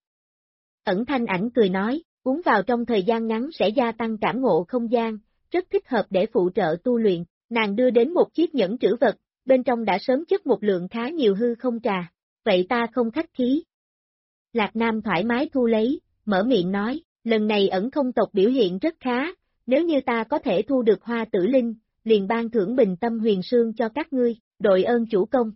Ẩn thanh ảnh cười nói, uống vào trong thời gian ngắn sẽ gia tăng cảm ngộ không gian, rất thích hợp để phụ trợ tu luyện. Nàng đưa đến một chiếc nhẫn trữ vật, bên trong đã sớm chất một lượng khá nhiều hư không trà, vậy ta không khách khí. Lạc Nam thoải mái thu lấy, mở miệng nói, lần này ẩn không tộc biểu hiện rất khá, nếu như ta có thể thu được hoa tử linh, liền ban thưởng bình tâm huyền sương cho các ngươi, đội ơn chủ công.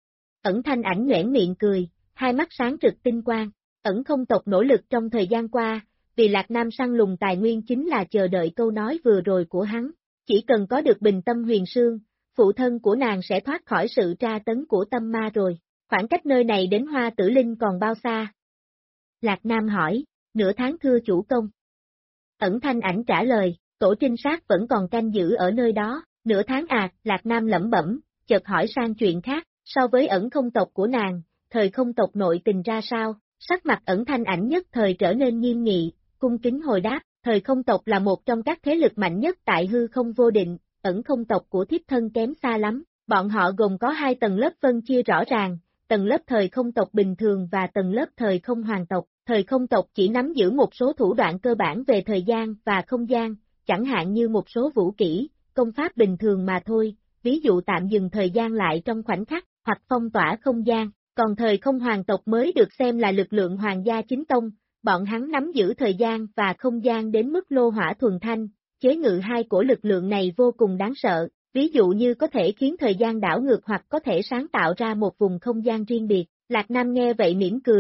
Ẩn thanh ảnh nhoẻn miệng cười, hai mắt sáng rực tinh quang, ẩn không tộc nỗ lực trong thời gian qua, vì Lạc Nam săn lùng tài nguyên chính là chờ đợi câu nói vừa rồi của hắn, chỉ cần có được bình tâm huyền sương, phụ thân của nàng sẽ thoát khỏi sự tra tấn của tâm ma rồi, khoảng cách nơi này đến hoa tử linh còn bao xa? Lạc Nam hỏi, nửa tháng thưa chủ công. Ẩn thanh ảnh trả lời, tổ trinh sát vẫn còn canh giữ ở nơi đó, nửa tháng à, Lạc Nam lẩm bẩm, chợt hỏi sang chuyện khác, so với ẩn không tộc của nàng, thời không tộc nội tình ra sao, sắc mặt ẩn thanh ảnh nhất thời trở nên nghiêm nghị, cung kính hồi đáp, thời không tộc là một trong các thế lực mạnh nhất tại hư không vô định, ẩn không tộc của thiếp thân kém xa lắm, bọn họ gồm có hai tầng lớp phân chia rõ ràng, tầng lớp thời không tộc bình thường và tầng lớp thời không hoàng tộc. Thời không tộc chỉ nắm giữ một số thủ đoạn cơ bản về thời gian và không gian, chẳng hạn như một số vũ kỹ, công pháp bình thường mà thôi, ví dụ tạm dừng thời gian lại trong khoảnh khắc, hoặc phong tỏa không gian, còn thời không hoàng tộc mới được xem là lực lượng hoàng gia chính tông, bọn hắn nắm giữ thời gian và không gian đến mức lô hỏa thuần thanh, chế ngự hai cổ lực lượng này vô cùng đáng sợ, ví dụ như có thể khiến thời gian đảo ngược hoặc có thể sáng tạo ra một vùng không gian riêng biệt. Lạc Nam nghe vậy mỉm cười.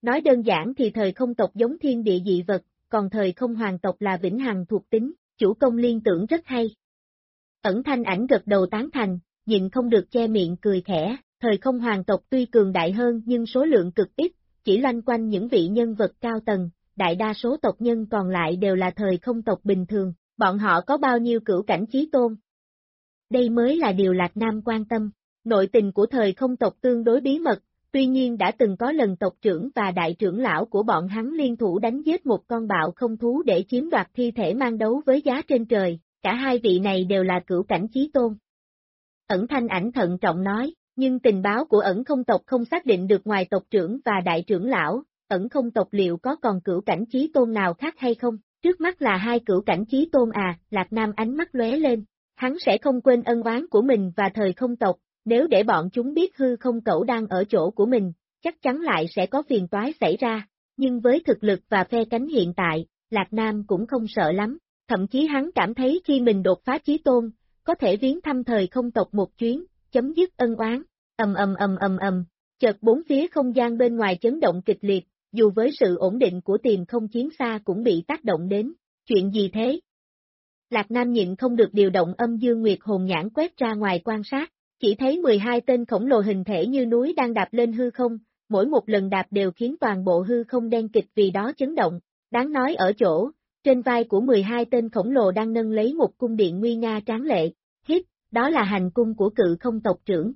Nói đơn giản thì thời không tộc giống thiên địa dị vật, còn thời không hoàng tộc là vĩnh hằng thuộc tính, chủ công liên tưởng rất hay. Ẩn Thanh Ảnh gật đầu tán thành, nhịn không được che miệng cười khẽ, thời không hoàng tộc tuy cường đại hơn nhưng số lượng cực ít, chỉ loanh quanh những vị nhân vật cao tầng, đại đa số tộc nhân còn lại đều là thời không tộc bình thường, bọn họ có bao nhiêu cửu cảnh chí tôn. Đây mới là điều Lạc Nam quan tâm, nội tình của thời không tộc tương đối bí mật, tuy nhiên đã từng có lần tộc trưởng và đại trưởng lão của bọn hắn liên thủ đánh giết một con bạo không thú để chiếm đoạt thi thể mang đấu với giá trên trời, cả hai vị này đều là cửu cảnh chí tôn. Ẩn Thanh Ảnh thận trọng nói, nhưng tình báo của ẩn không tộc không xác định được ngoài tộc trưởng và đại trưởng lão, ẩn không tộc liệu có còn cửu cảnh chí tôn nào khác hay không? Trước mắt là hai cửu cảnh chí tôn à, Lạc Nam ánh mắt lóe lên, hắn sẽ không quên ân oán của mình và thời không tộc, nếu để bọn chúng biết hư không cẩu đang ở chỗ của mình, chắc chắn lại sẽ có phiền toái xảy ra, nhưng với thực lực và phe cánh hiện tại, Lạc Nam cũng không sợ lắm, thậm chí hắn cảm thấy khi mình đột phá chí tôn, có thể viếng thăm thời không tộc một chuyến, chấm dứt ân oán, chợt bốn phía không gian bên ngoài chấn động kịch liệt, dù với sự ổn định của Tiềm Không Chiến Xa cũng bị tác động đến, chuyện gì thế? Lạc Nam nhịn không được điều động Âm Dương Nguyệt hồn nhãn quét ra ngoài quan sát, chỉ thấy 12 tên khổng lồ hình thể như núi đang đạp lên hư không, mỗi một lần đạp đều khiến toàn bộ hư không đen kịt vì đó chấn động, đáng nói ở chỗ, trên vai của 12 tên khổng lồ đang nâng lấy một cung điện nguy nga tráng lệ, đó là hành cung của cự không tộc trưởng.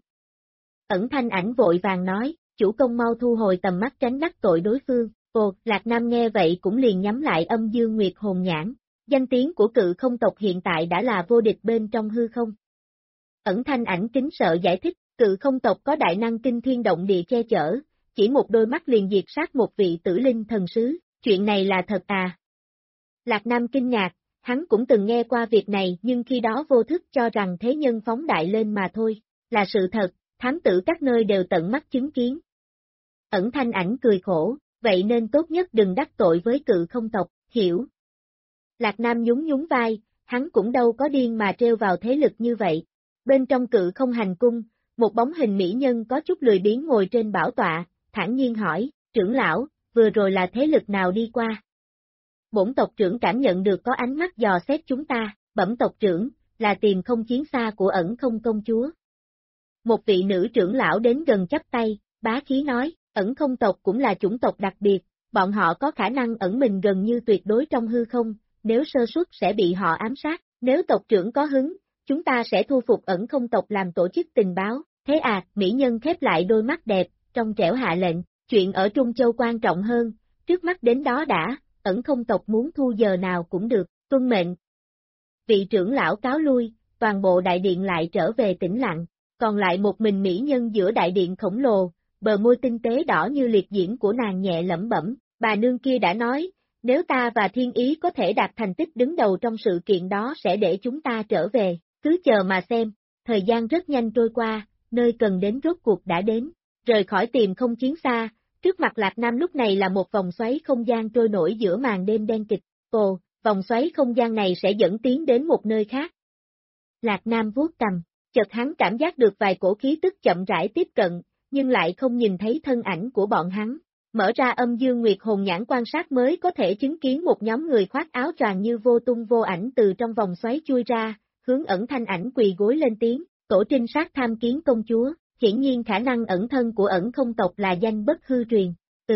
Ẩn Thanh Ảnh vội vàng nói, chủ công mau thu hồi tầm mắt tránh đắc tội đối phương, Lạc Nam nghe vậy cũng liền nhắm lại Âm Dương Nguyệt hồn nhãn, danh tiếng của cự không tộc hiện tại đã là vô địch bên trong hư không. Ẩn Thanh Ảnh kính sợ giải thích, cự không tộc có đại năng kinh thiên động địa che chở, chỉ một đôi mắt liền diệt sát một vị tử linh thần sứ, chuyện này là thật à? Lạc Nam kinh ngạc, hắn cũng từng nghe qua việc này nhưng khi đó vô thức cho rằng thế nhân phóng đại lên mà thôi, là sự thật, thám tử các nơi đều tận mắt chứng kiến. Ẩn Thanh Ảnh cười khổ, vậy nên tốt nhất đừng đắc tội với cự không tộc, hiểu. Lạc Nam nhún nhún vai, hắn cũng đâu có điên mà treo vào thế lực như vậy. Bên trong cự không hành cung, một bóng hình mỹ nhân có chút lười biếng ngồi trên bảo tọa, thản nhiên hỏi, trưởng lão, vừa rồi là thế lực nào đi qua? Bổn tộc trưởng cảm nhận được có ánh mắt dò xét chúng ta, bẩm tộc trưởng, là Tiềm Không Chiến Xa của ẩn không công chúa. Một vị nữ trưởng lão đến gần chắp tay, bá khí nói, ẩn không tộc cũng là chủng tộc đặc biệt, bọn họ có khả năng ẩn mình gần như tuyệt đối trong hư không, nếu sơ suất sẽ bị họ ám sát, nếu tộc trưởng có hứng, chúng ta sẽ thu phục ẩn không tộc làm tổ chức tình báo, thế à, mỹ nhân khép lại đôi mắt đẹp, trong trẻo hạ lệnh, chuyện ở Trung Châu quan trọng hơn, trước mắt đến đó đã, ẩn không tộc muốn thu giờ nào cũng được, tuân mệnh. Vị trưởng lão cáo lui, toàn bộ đại điện lại trở về tĩnh lặng, còn lại một mình mỹ nhân giữa đại điện khổng lồ, bờ môi tinh tế đỏ như liệt diễm của nàng nhẹ lẩm bẩm, bà nương kia đã nói, nếu ta và Thiên Ý có thể đạt thành tích đứng đầu trong sự kiện đó sẽ để chúng ta trở về, cứ chờ mà xem, thời gian rất nhanh trôi qua, nơi cần đến rốt cuộc đã đến, rời khỏi Tiềm Không Chiến Xa, trước mặt Lạc Nam lúc này là một vòng xoáy không gian trôi nổi giữa màn đêm đen kịch, vòng xoáy không gian này sẽ dẫn tiến đến một nơi khác. Lạc Nam vuốt cầm, chợt hắn cảm giác được vài cổ khí tức chậm rãi tiếp cận, nhưng lại không nhìn thấy thân ảnh của bọn hắn. Mở ra Âm Dương Nguyệt hồn nhãn quan sát mới có thể chứng kiến một nhóm người khoác áo choàng như vô tung vô ảnh từ trong vòng xoáy chui ra, hướng Ẩn Thanh Ảnh quỳ gối lên tiếng, tổ trinh sát tham kiến công chúa, hiển nhiên khả năng ẩn thân của ẩn không tộc là danh bất hư truyền,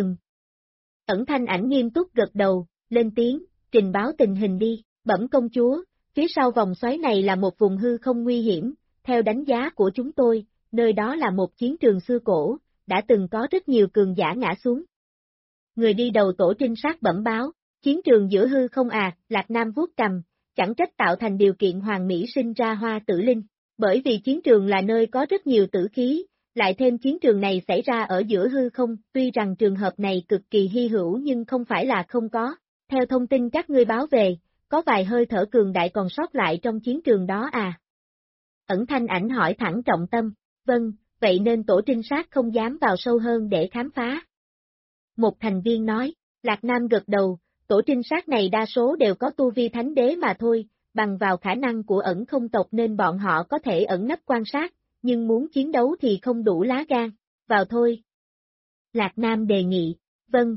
Ẩn Thanh Ảnh nghiêm túc gật đầu, lên tiếng, trình báo tình hình đi, bẩm công chúa, phía sau vòng xoáy này là một vùng hư không nguy hiểm, theo đánh giá của chúng tôi, nơi đó là một chiến trường xưa cổ, đã từng có rất nhiều cường giả ngã xuống. Người đi đầu tổ trinh sát bẩm báo, chiến trường giữa hư không à, Lạc Nam vuốt cầm, chẳng trách tạo thành điều kiện hoàng mỹ sinh ra hoa tử linh, bởi vì chiến trường là nơi có rất nhiều tử khí, lại thêm chiến trường này xảy ra ở giữa hư không, tuy rằng trường hợp này cực kỳ hy hữu nhưng không phải là không có, theo thông tin các ngươi báo về, có vài hơi thở cường đại còn sót lại trong chiến trường đó à. Ẩn Thanh Ảnh hỏi thẳng trọng tâm, vâng, vậy nên tổ trinh sát không dám vào sâu hơn để khám phá. Một thành viên nói, Lạc Nam gật đầu, tổ trinh sát này đa số đều có tu vi thánh đế mà thôi, bằng vào khả năng của ẩn không tộc nên bọn họ có thể ẩn nấp quan sát, nhưng muốn chiến đấu thì không đủ lá gan, vào thôi. Lạc Nam đề nghị, Vâng.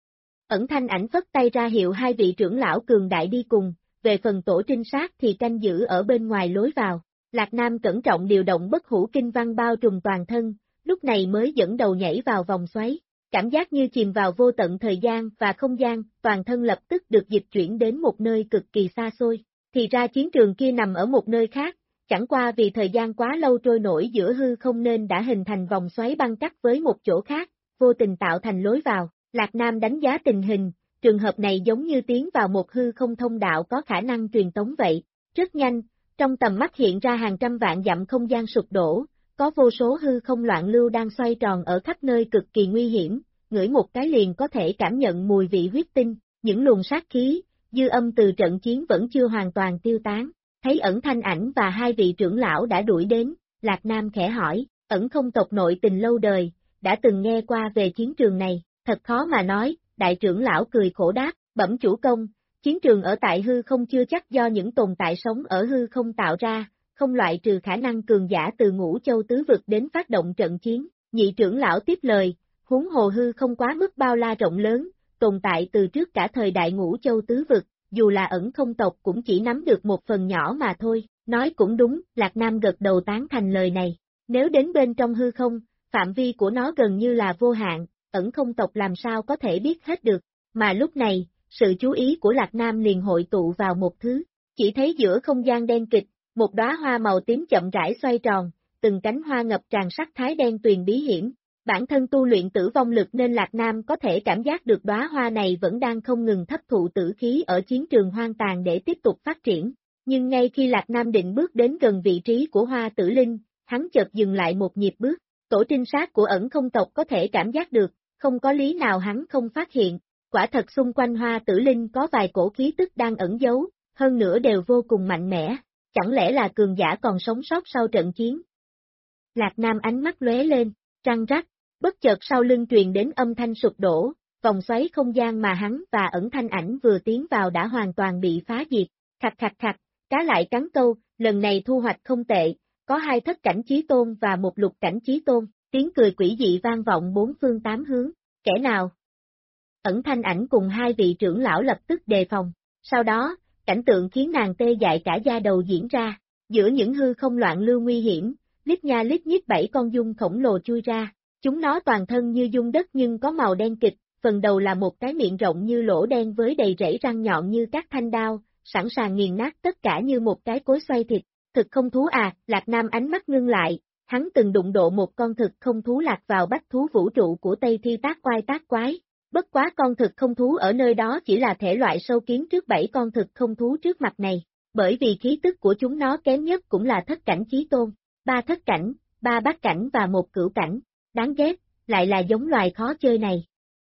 Ẩn Thanh Ảnh phất tay ra hiệu hai vị trưởng lão cường đại đi cùng, về phần tổ trinh sát thì canh giữ ở bên ngoài lối vào. Lạc Nam cẩn trọng điều động bất hủ kinh văn bao trùm toàn thân, lúc này mới dẫn đầu nhảy vào vòng xoáy. Cảm giác như chìm vào vô tận thời gian và không gian, toàn thân lập tức được dịch chuyển đến một nơi cực kỳ xa xôi. Thì ra chiến trường kia nằm ở một nơi khác, chẳng qua vì thời gian quá lâu trôi nổi giữa hư không nên đã hình thành vòng xoáy băng cắt với một chỗ khác, vô tình tạo thành lối vào. Lạc Nam đánh giá tình hình, trường hợp này giống như tiến vào một hư không thông đạo có khả năng truyền tống vậy. Rất nhanh, trong tầm mắt hiện ra hàng trăm vạn dặm không gian sụp đổ, có vô số hư không loạn lưu đang xoay tròn ở khắp nơi cực kỳ nguy hiểm, ngửi một cái liền có thể cảm nhận mùi vị huyết tinh, những luồng sát khí, dư âm từ trận chiến vẫn chưa hoàn toàn tiêu tán. Thấy Ẩn Thanh Ảnh và hai vị trưởng lão đã đuổi đến, Lạc Nam khẽ hỏi, Ẩn không tộc nội tình lâu đời, đã từng nghe qua về chiến trường này, thật khó mà nói, đại trưởng lão cười khổ đáp, bẩm chủ công, chiến trường ở tại hư không chưa chắc do những tồn tại sống ở hư không tạo ra, không loại trừ khả năng cường giả từ Ngũ Châu tứ vực đến phát động trận chiến. Nhị trưởng lão tiếp lời, huống hồ hư không quá mức bao la rộng lớn, tồn tại từ trước cả thời đại Ngũ Châu tứ vực, dù là Ẩn không tộc cũng chỉ nắm được một phần nhỏ mà thôi. Nói cũng đúng, Lạc Nam gật đầu tán thành lời này. Nếu đến bên trong hư không, phạm vi của nó gần như là vô hạn, Ẩn không tộc làm sao có thể biết hết được. Mà lúc này, sự chú ý của Lạc Nam liền hội tụ vào một thứ, chỉ thấy giữa không gian đen kịch, một đóa hoa màu tím chậm rãi xoay tròn, từng cánh hoa ngập tràn sắc thái đen tuyền bí hiểm. Bản thân tu luyện tử vong lực nên Lạc Nam có thể cảm giác được đóa hoa này vẫn đang không ngừng hấp thụ tử khí ở chiến trường hoang tàn để tiếp tục phát triển. Nhưng ngay khi Lạc Nam định bước đến gần vị trí của hoa tử linh, hắn chợt dừng lại một nhịp bước. Tổ trinh sát của Ẩn không tộc có thể cảm giác được, không có lý nào hắn không phát hiện. Quả thật xung quanh hoa tử linh có vài cổ khí tức đang ẩn giấu, hơn nữa đều vô cùng mạnh mẽ. Chẳng lẽ là cường giả còn sống sót sau trận chiến? Lạc Nam ánh mắt lóe lên, răng rắc, bất chợt sau lưng truyền đến âm thanh sụp đổ, vòng xoáy không gian mà hắn và Ẩn Thanh Ảnh vừa tiến vào đã hoàn toàn bị phá diệt. Khạch khạch khạch, cá lại cắn câu, lần này thu hoạch không tệ, có 2 thất cảnh chí tôn và 1 lục cảnh chí tôn, tiếng cười quỷ dị vang vọng 4 phương 8 hướng. Kẻ nào? Ẩn Thanh Ảnh cùng 2 vị trưởng lão lập tức đề phòng. Sau đó, cảnh tượng khiến nàng tê dại cả da đầu diễn ra, giữa những hư không loạn lưu nguy hiểm, lít nha lít nhít 7 con giun khổng lồ chui ra. Chúng nó toàn thân như giun đất nhưng có màu đen kịch, phần đầu là một cái miệng rộng như lỗ đen với đầy rẫy răng nhọn như các thanh đao, sẵn sàng nghiền nát tất cả như một cái cối xoay thịt. Thực không thú à? Lạc Nam ánh mắt ngưng lại, hắn từng đụng độ một con thực không thú lạc vào bách thú vũ trụ của Tây Thi tác oai tác quái. Bất quá con thực không thú ở nơi đó chỉ là thể loại sâu kiến trước 7 con thực không thú trước mặt này, bởi vì khí tức của chúng nó kém nhất cũng là thất cảnh chí tôn, 3 thất cảnh, 3 bát cảnh và 1 cửu cảnh. Đáng ghét, lại là giống loài khó chơi này.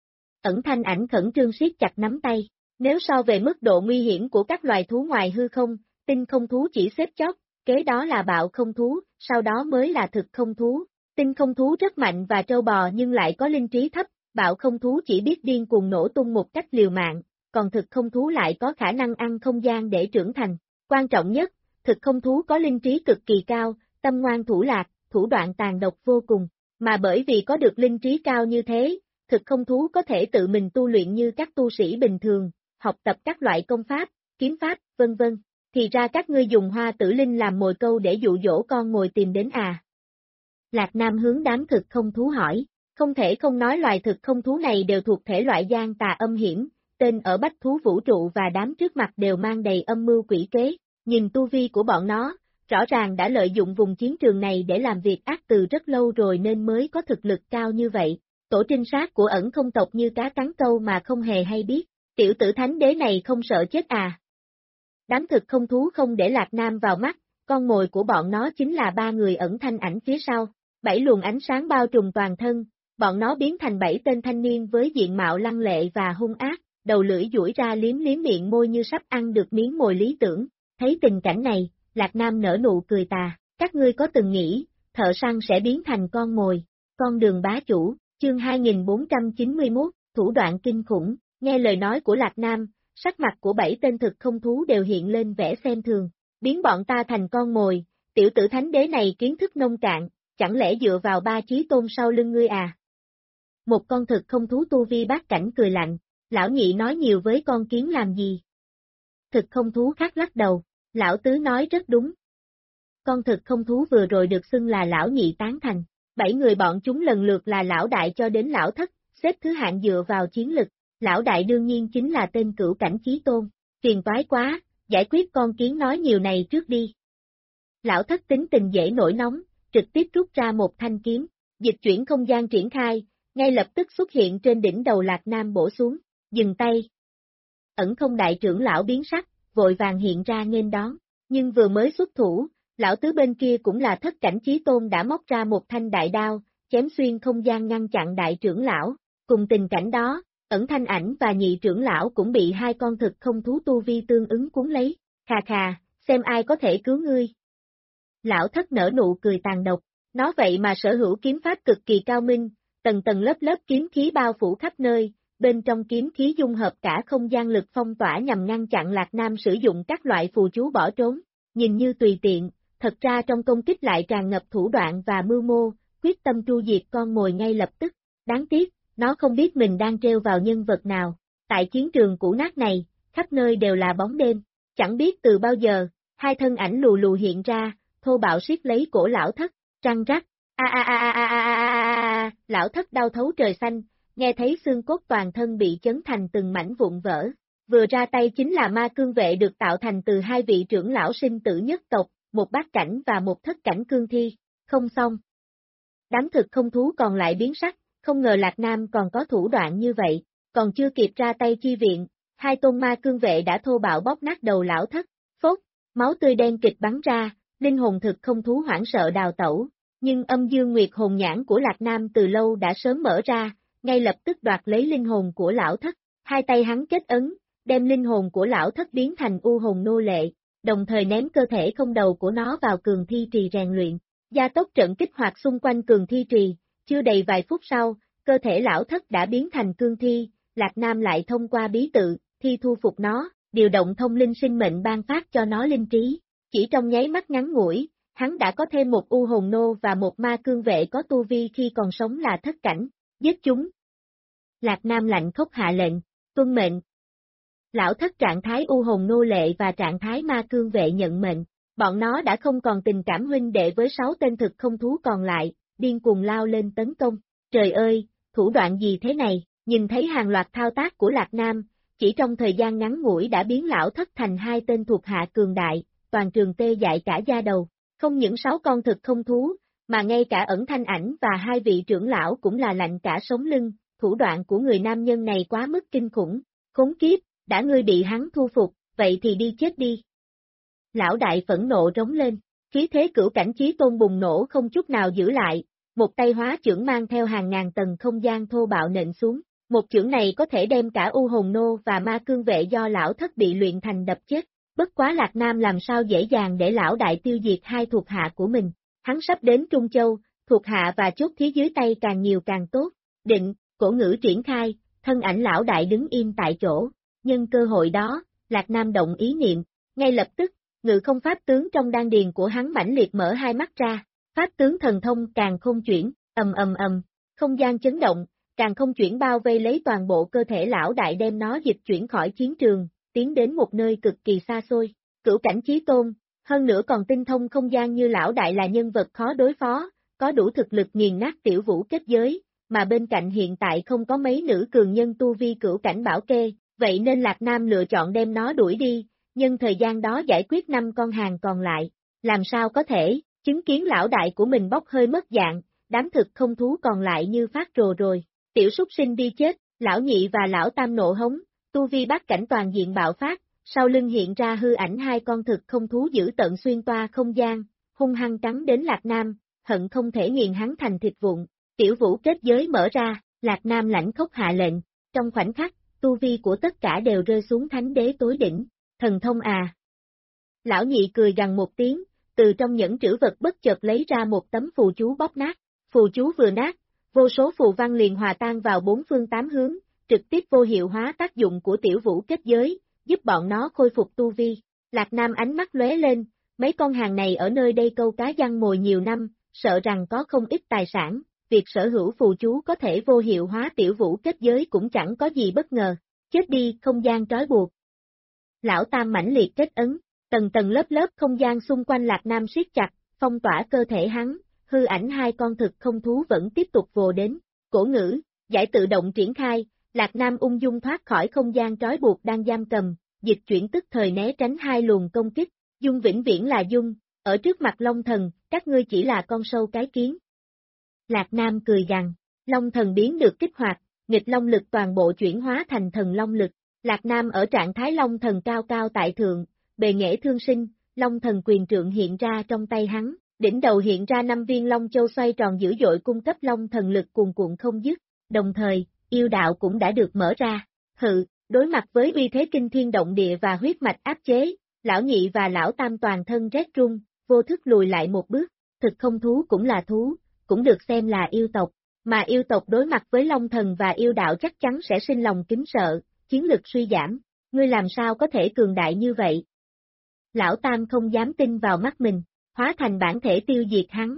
Ẩn Thanh Ảnh khẩn trương siết chặt nắm tay, nếu so về mức độ nguy hiểm của các loài thú ngoài hư không, tinh không thú chỉ xếp chót, kế đó là bạo không thú, sau đó mới là thực không thú. Tinh không thú rất mạnh và trâu bò nhưng lại có linh trí thấp, bạo không thú chỉ biết điên cuồng nổ tung một cách liều mạng, còn thực không thú lại có khả năng ăn không gian để trưởng thành. Quan trọng nhất, thực không thú có linh trí cực kỳ cao, tâm ngoan thủ lạc, thủ đoạn tàn độc vô cùng. Mà bởi vì có được linh trí cao như thế, thực không thú có thể tự mình tu luyện như các tu sĩ bình thường, học tập các loại công pháp, kiếm pháp, vân vân. Thì ra các ngươi dùng hoa tử linh làm mồi câu để dụ dỗ con mồi tìm đến à? Lạc Nam hướng đám thực không thú hỏi, không thể không nói loài thực không thú này đều thuộc thể loại gian tà âm hiểm, tên ở bách thú vũ trụ và đám trước mặt đều mang đầy âm mưu quỷ kế, nhìn tu vi của bọn nó. Rõ ràng đã lợi dụng vùng chiến trường này để làm việc ác từ rất lâu rồi nên mới có thực lực cao như vậy. Tổ trinh sát của Ẩn không tộc như cá cắn câu mà không hề hay biết, tiểu tử thánh đế này không sợ chết à. Đám thực không thú không để Lạc Nam vào mắt, con mồi của bọn nó chính là 3 người Ẩn Thanh Ảnh phía sau. 7 luồng ánh sáng bao trùm toàn thân, bọn nó biến thành 7 tên thanh niên với diện mạo lăng lệ và hung ác, đầu lưỡi duỗi ra liếm liếm miệng môi như sắp ăn được miếng mồi lý tưởng. Thấy tình cảnh này, Lạc Nam nở nụ cười tà, các ngươi có từng nghĩ, thợ săn sẽ biến thành con mồi. Con đường bá chủ, chương 2491, thủ đoạn kinh khủng. Nghe lời nói của Lạc Nam, sắc mặt của 7 tên thực không thú đều hiện lên vẻ xem thường, biến bọn ta thành con mồi, tiểu tử thánh đế này kiến thức nông cạn, chẳng lẽ dựa vào 3 chí tôn sau lưng ngươi à? Một con thực không thú tu vi bát cảnh cười lạnh, lão nhị nói nhiều với con kiến làm gì? Thực không thú khác lắc đầu, lão tứ nói rất đúng. Con thực không thú vừa rồi được xưng là lão nhị tán thành, 7 người bọn chúng lần lượt là lão đại cho đến lão thất, xếp thứ hạng dựa vào chiến lực, lão đại đương nhiên chính là tên Cửu Cảnh Chí Tôn, phiền toái quá, giải quyết con kiến nói nhiều này trước đi. Lão thất tính tình dễ nổi nóng, trực tiếp rút ra một thanh kiếm, dịch chuyển không gian triển khai, ngay lập tức xuất hiện trên đỉnh đầu Lạc Nam bổ xuống, dừng tay. Ẩn không đại trưởng lão biến sắc, vội vàng hiện ra nghênh đón, nhưng vừa mới xuất thủ, lão tứ bên kia cũng là Thất Cảnh Chí Tôn đã móc ra một thanh đại đao, chém xuyên không gian ngăn chặn đại trưởng lão, cùng tình cảnh đó, Ẩn Thanh Ảnh và nhị trưởng lão cũng bị hai con thực không thú tu vi tương ứng cuốn lấy, khà khà, xem ai có thể cứu ngươi. Lão thất nở nụ cười tàn độc, nó vậy mà sở hữu kiếm pháp cực kỳ cao minh, tầng tầng lớp lớp kiếm khí bao phủ khắp nơi, bên trong kiếm khí dung hợp cả không gian lực phong tỏa nhằm ngăn chặn Lạc Nam sử dụng các loại phù chú bỏ trốn, nhìn như tùy tiện, thật ra trong công kích lại tràn ngập thủ đoạn và mưu mô, quyết tâm tru diệt con mồi ngay lập tức, đáng tiếc, nó không biết mình đang treo vào nhân vật nào, tại chiến trường cũ nát này, khắp nơi đều là bóng đêm, chẳng biết từ bao giờ, hai thân ảnh lù lù hiện ra, thô bạo siết lấy cổ lão thất, răng rắc, lão thất đau thấu trời xanh, nghe thấy xương cốt toàn thân bị chấn thành từng mảnh vụn vỡ, vừa ra tay chính là ma cương vệ được tạo thành từ hai vị trưởng lão sinh tử nhất tộc, một bát cảnh và một thất cảnh cương thi, không xong. Đám thực không thú còn lại biến sắc, không ngờ Lạc Nam còn có thủ đoạn như vậy, còn chưa kịp ra tay chi viện, hai tôn ma cương vệ đã thô bạo bóp nát đầu lão thất, phốt, máu tươi đen kịch bắn ra, linh hồn thực không thú hoảng sợ đào tẩu, nhưng âm dương nguyệt hồn nhãn của Lạc Nam từ lâu đã sớm mở ra, ngay lập tức đoạt lấy linh hồn của lão thất, hai tay hắn kết ấn, đem linh hồn của lão thất biến thành u hồn nô lệ, đồng thời ném cơ thể không đầu của nó vào cường thi trì rèn luyện, gia tốc trận kích hoạt xung quanh cường thi trì, chưa đầy vài phút sau, cơ thể lão thất đã biến thành cương thi, Lạc Nam lại thông qua bí tự, thi thu phục nó, điều động thông linh sinh mệnh ban phát cho nó linh trí, chỉ trong nháy mắt ngắn ngủi, hắn đã có thêm một u hồn nô và một ma cương vệ có tu vi khi còn sống là thất cảnh, giết chúng. Lạc Nam lạnh khốc hạ lệnh, tuân mệnh. Lão thất trạng thái u hồn nô lệ và trạng thái ma cương vệ nhận mệnh, bọn nó đã không còn tình cảm huynh đệ với 6 tên thực không thú còn lại, điên cuồng lao lên tấn công. Trời ơi, thủ đoạn gì thế này, nhìn thấy hàng loạt thao tác của Lạc Nam, chỉ trong thời gian ngắn ngủi đã biến lão thất thành hai tên thuộc hạ cường đại, toàn trường tê dại cả da đầu. Không những 6 con thực không thú, mà ngay cả Ẩn Thanh Ảnh và hai vị trưởng lão cũng là lạnh cả sống lưng, thủ đoạn của người nam nhân này quá mức kinh khủng, khốn kiếp, đã ngươi bị hắn thu phục, vậy thì đi chết đi. Lão đại phẫn nộ rống lên, khí thế Cửu Cảnh Chí Tôn bùng nổ không chút nào giữ lại, một tay hóa chưởng mang theo hàng ngàn tầng không gian thô bạo nện xuống, một chưởng này có thể đem cả u hồn nô và ma cương vệ do lão thất bị luyện thành đập chết. Bất quá Lạc Nam làm sao dễ dàng để lão đại tiêu diệt hai thuộc hạ của mình, hắn sắp đến Trung Châu, thuộc hạ và chốt thí dưới tay càng nhiều càng tốt, định, cổ ngữ triển khai, thân ảnh lão đại đứng im tại chỗ, nhân cơ hội đó, Lạc Nam động ý niệm, ngay lập tức, ngự không pháp tướng trong đan điền của hắn mãnh liệt mở hai mắt ra, pháp tướng thần thông càng không chuyển, không gian chấn động, càng không chuyển bao vây lấy toàn bộ cơ thể lão đại đem nó dịch chuyển khỏi chiến trường, tiến đến một nơi cực kỳ xa xôi, Cửu Cảnh Chí Tôn, hơn nữa còn tinh thông không gian như lão đại là nhân vật khó đối phó, có đủ thực lực nghiền nát tiểu vũ kết giới, mà bên cạnh hiện tại không có mấy nữ cường nhân tu vi Cửu Cảnh bảo kê, vậy nên Lạc Nam lựa chọn đem nó đuổi đi, nhân thời gian đó giải quyết 5 con hàng còn lại, làm sao có thể, chứng kiến lão đại của mình bốc hơi mất dạng, đám thực không thú còn lại như phát rồ rồi, tiểu súc sinh đi chết, lão nhị và lão tam nộ hống, tu vi bát cảnh toàn diện bạo phát, sau lưng hiện ra hư ảnh hai con thực không thú giữ tận xuyên toa không gian, hung hăng cắn đến Lạc Nam, hận không thể nghiền hắn thành thịt vụn, tiểu vũ kết giới mở ra, Lạc Nam lãnh khốc hạ lệnh, trong khoảnh khắc, tu vi của tất cả đều rơi xuống thánh đế tối đỉnh, thần thông à. Lão nhị cười gằn một tiếng, từ trong nhẫn trữ vật bất chợt lấy ra một tấm phù chú bóp nát, phù chú vừa nát, vô số phù văn liền hòa tan vào bốn phương tám hướng, trực tiếp vô hiệu hóa tác dụng của tiểu vũ kết giới, giúp bọn nó khôi phục tu vi. Lạc Nam ánh mắt lóe lên, mấy con hàng này ở nơi đây câu cá giăng mồi nhiều năm, sợ rằng có không ít tài sản, việc sở hữu phù chú có thể vô hiệu hóa tiểu vũ kết giới cũng chẳng có gì bất ngờ. Chết đi, không gian trói buộc. Lão Tam mãnh liệt kết ấn, tầng tầng lớp lớp không gian xung quanh Lạc Nam siết chặt, phong tỏa cơ thể hắn, hư ảnh hai con thực không thú vẫn tiếp tục vồ đến. Cổ ngữ, giải tự động triển khai, Lạc Nam ung dung thoát khỏi không gian trói buộc đang giam cầm, dịch chuyển tức thời né tránh hai luồng công kích. Dung vĩnh viễn là Dung, ở trước mặt Long Thần, các ngươi chỉ là con sâu cái kiến. Lạc Nam cười gằn, Long Thần biến được kích hoạt, nghịch Long lực toàn bộ chuyển hóa thành thần Long lực. Lạc Nam ở trạng thái Long Thần cao cao tại thượng, bề nghệ thương sinh, Long Thần quyền trượng hiện ra trong tay hắn, đỉnh đầu hiện ra 5 viên Long Châu xoay tròn dữ dội cung cấp Long Thần lực cuồn cuộn không dứt, đồng thời, yêu đạo cũng đã được mở ra. Hự, đối mặt với uy thế kinh thiên động địa và huyết mạch áp chế, lão nhị và lão tam toàn thân rét run, vô thức lùi lại một bước. Thực không thú cũng là thú, cũng được xem là yêu tộc, mà yêu tộc đối mặt với Long Thần và yêu đạo chắc chắn sẽ sinh lòng kính sợ, chiến lực suy giảm. Ngươi làm sao có thể cường đại như vậy? Lão Tam không dám tin vào mắt mình, hóa thành bản thể tiêu diệt hắn.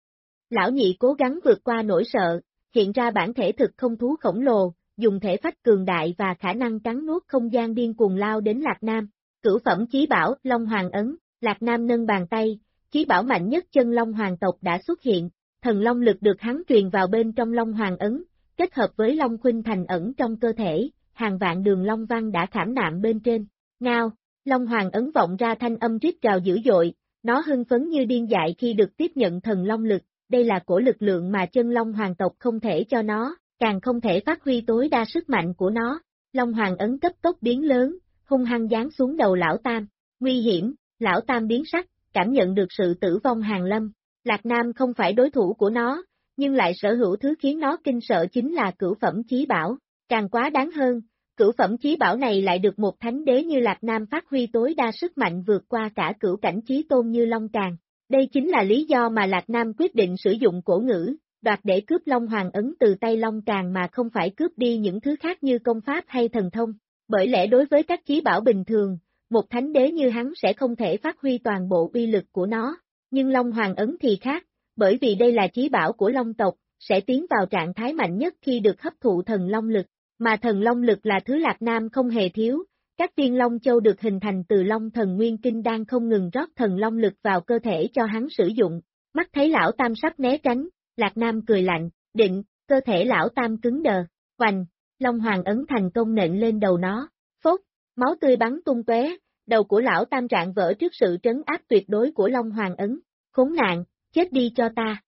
Lão nhị cố gắng vượt qua nỗi sợ, hiện ra bản thể thực không thú khổng lồ, dùng thể phách cường đại và khả năng cắn nuốt không gian điên cuồng lao đến Lạc Nam. Cửu phẩm chí bảo, Long Hoàng ấn, Lạc Nam nâng bàn tay, chí bảo mạnh nhất chân Long Hoàng tộc đã xuất hiện, thần Long lực được hắn truyền vào bên trong Long Hoàng ấn, kết hợp với Long Khuynh Thành ẩn trong cơ thể, hàng vạn đường Long văn đã khảm nạm bên trên. Ngao, Long Hoàng ấn vọng ra thanh âm rít gào dữ dội, nó hưng phấn như điên dại khi được tiếp nhận thần Long lực, đây là cổ lực lượng mà chân Long Hoàng tộc không thể cho nó, càng không thể phát huy tối đa sức mạnh của nó. Long Hoàng ấn cấp tốc biến lớn, hung hăng giáng xuống đầu lão Tam, nguy hiểm, lão Tam biến sắc, cảm nhận được sự tử vong hàng lâm. Lạc Nam không phải đối thủ của nó, nhưng lại sở hữu thứ khiến nó kinh sợ chính là cửu phẩm chí bảo. Càng quá đáng hơn, cửu phẩm chí bảo này lại được một thánh đế như Lạc Nam phát huy tối đa sức mạnh vượt qua cả cửu cảnh chí tôn như Long Càng. Đây chính là lý do mà Lạc Nam quyết định sử dụng cổ ngữ, đoạt để cướp Long Hoàng ấn từ tay Long Càng mà không phải cướp đi những thứ khác như công pháp hay thần thông. Bởi lẽ đối với các chí bảo bình thường, một thánh đế như hắn sẽ không thể phát huy toàn bộ uy lực của nó. Nhưng Long Hoàng ấn thì khác, bởi vì đây là chí bảo của Long tộc, sẽ tiến vào trạng thái mạnh nhất khi được hấp thụ thần Long lực, mà thần Long lực là thứ Lạc Nam không hề thiếu. Các viên Long Châu được hình thành từ Long Thần Nguyên Kinh đang không ngừng rót thần Long lực vào cơ thể cho hắn sử dụng. Mắt thấy lão Tam sắp né tránh, Lạc Nam cười lạnh, định, cơ thể lão Tam cứng đờ, hoành, Long Hoàng ấn thành công nện lên đầu nó, phốt, máu tươi bắn tung tóe, đầu của lão Tam rạn vỡ trước sự trấn áp tuyệt đối của Long Hoàng ấn, khốn nạn, chết đi cho ta.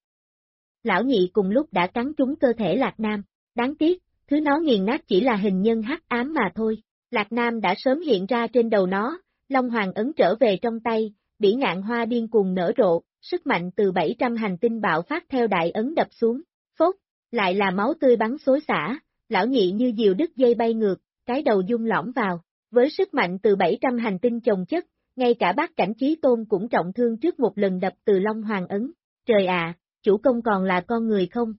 Lão nhị cùng lúc đã cắn trúng cơ thể Lạc Nam, đáng tiếc, thứ nó nghiền nát chỉ là hình nhân hắc ám mà thôi. Lạc Nam đã sớm hiện ra trên đầu nó, Long Hoàng ấn trở về trong tay, bỉ ngạn hoa điên cuồng nở rộ, sức mạnh từ 700 hành tinh bạo phát theo đại ấn đập xuống, phốt, lại là máu tươi bắn xối xả, lão nhị như diều đứt dây bay ngược, cái đầu dung lõm vào, với sức mạnh từ 700 hành tinh chồng chất, ngay cả bát cảnh chí tôn cũng trọng thương trước một lần đập từ Long Hoàng ấn, trời ạ, chủ công còn là con người không?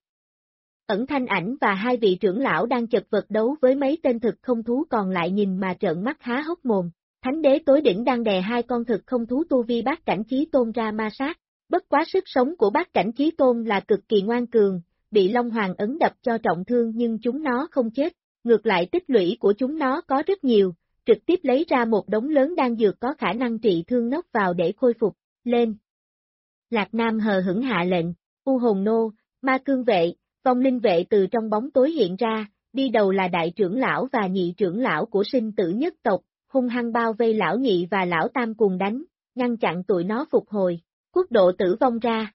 Ẩn Thanh Ảnh và hai vị trưởng lão đang chật vật đấu với mấy tên thực không thú còn lại nhìn mà trợn mắt há hốc mồm. Thánh đế tối đỉnh đang đè hai con thực không thú tu vi bát cảnh chí tôn ra ma sát. Bất quá sức sống của bát cảnh chí tôn là cực kỳ ngoan cường, bị Long Hoàng ấn đập cho trọng thương nhưng chúng nó không chết. Ngược lại tích lũy của chúng nó có rất nhiều, trực tiếp lấy ra một đống lớn đan dược có khả năng trị thương nốc vào để khôi phục. Lên! Lạc Nam hờ hững hạ lệnh, U hồn nô, ma cương vệ, vong linh vệ từ trong bóng tối hiện ra, đi đầu là đại trưởng lão và nhị trưởng lão của sinh tử nhất tộc, hung hăng bao vây lão nhị và lão tam cùng đánh, ngăn chặn tụi nó phục hồi, quốc độ tử vong ra.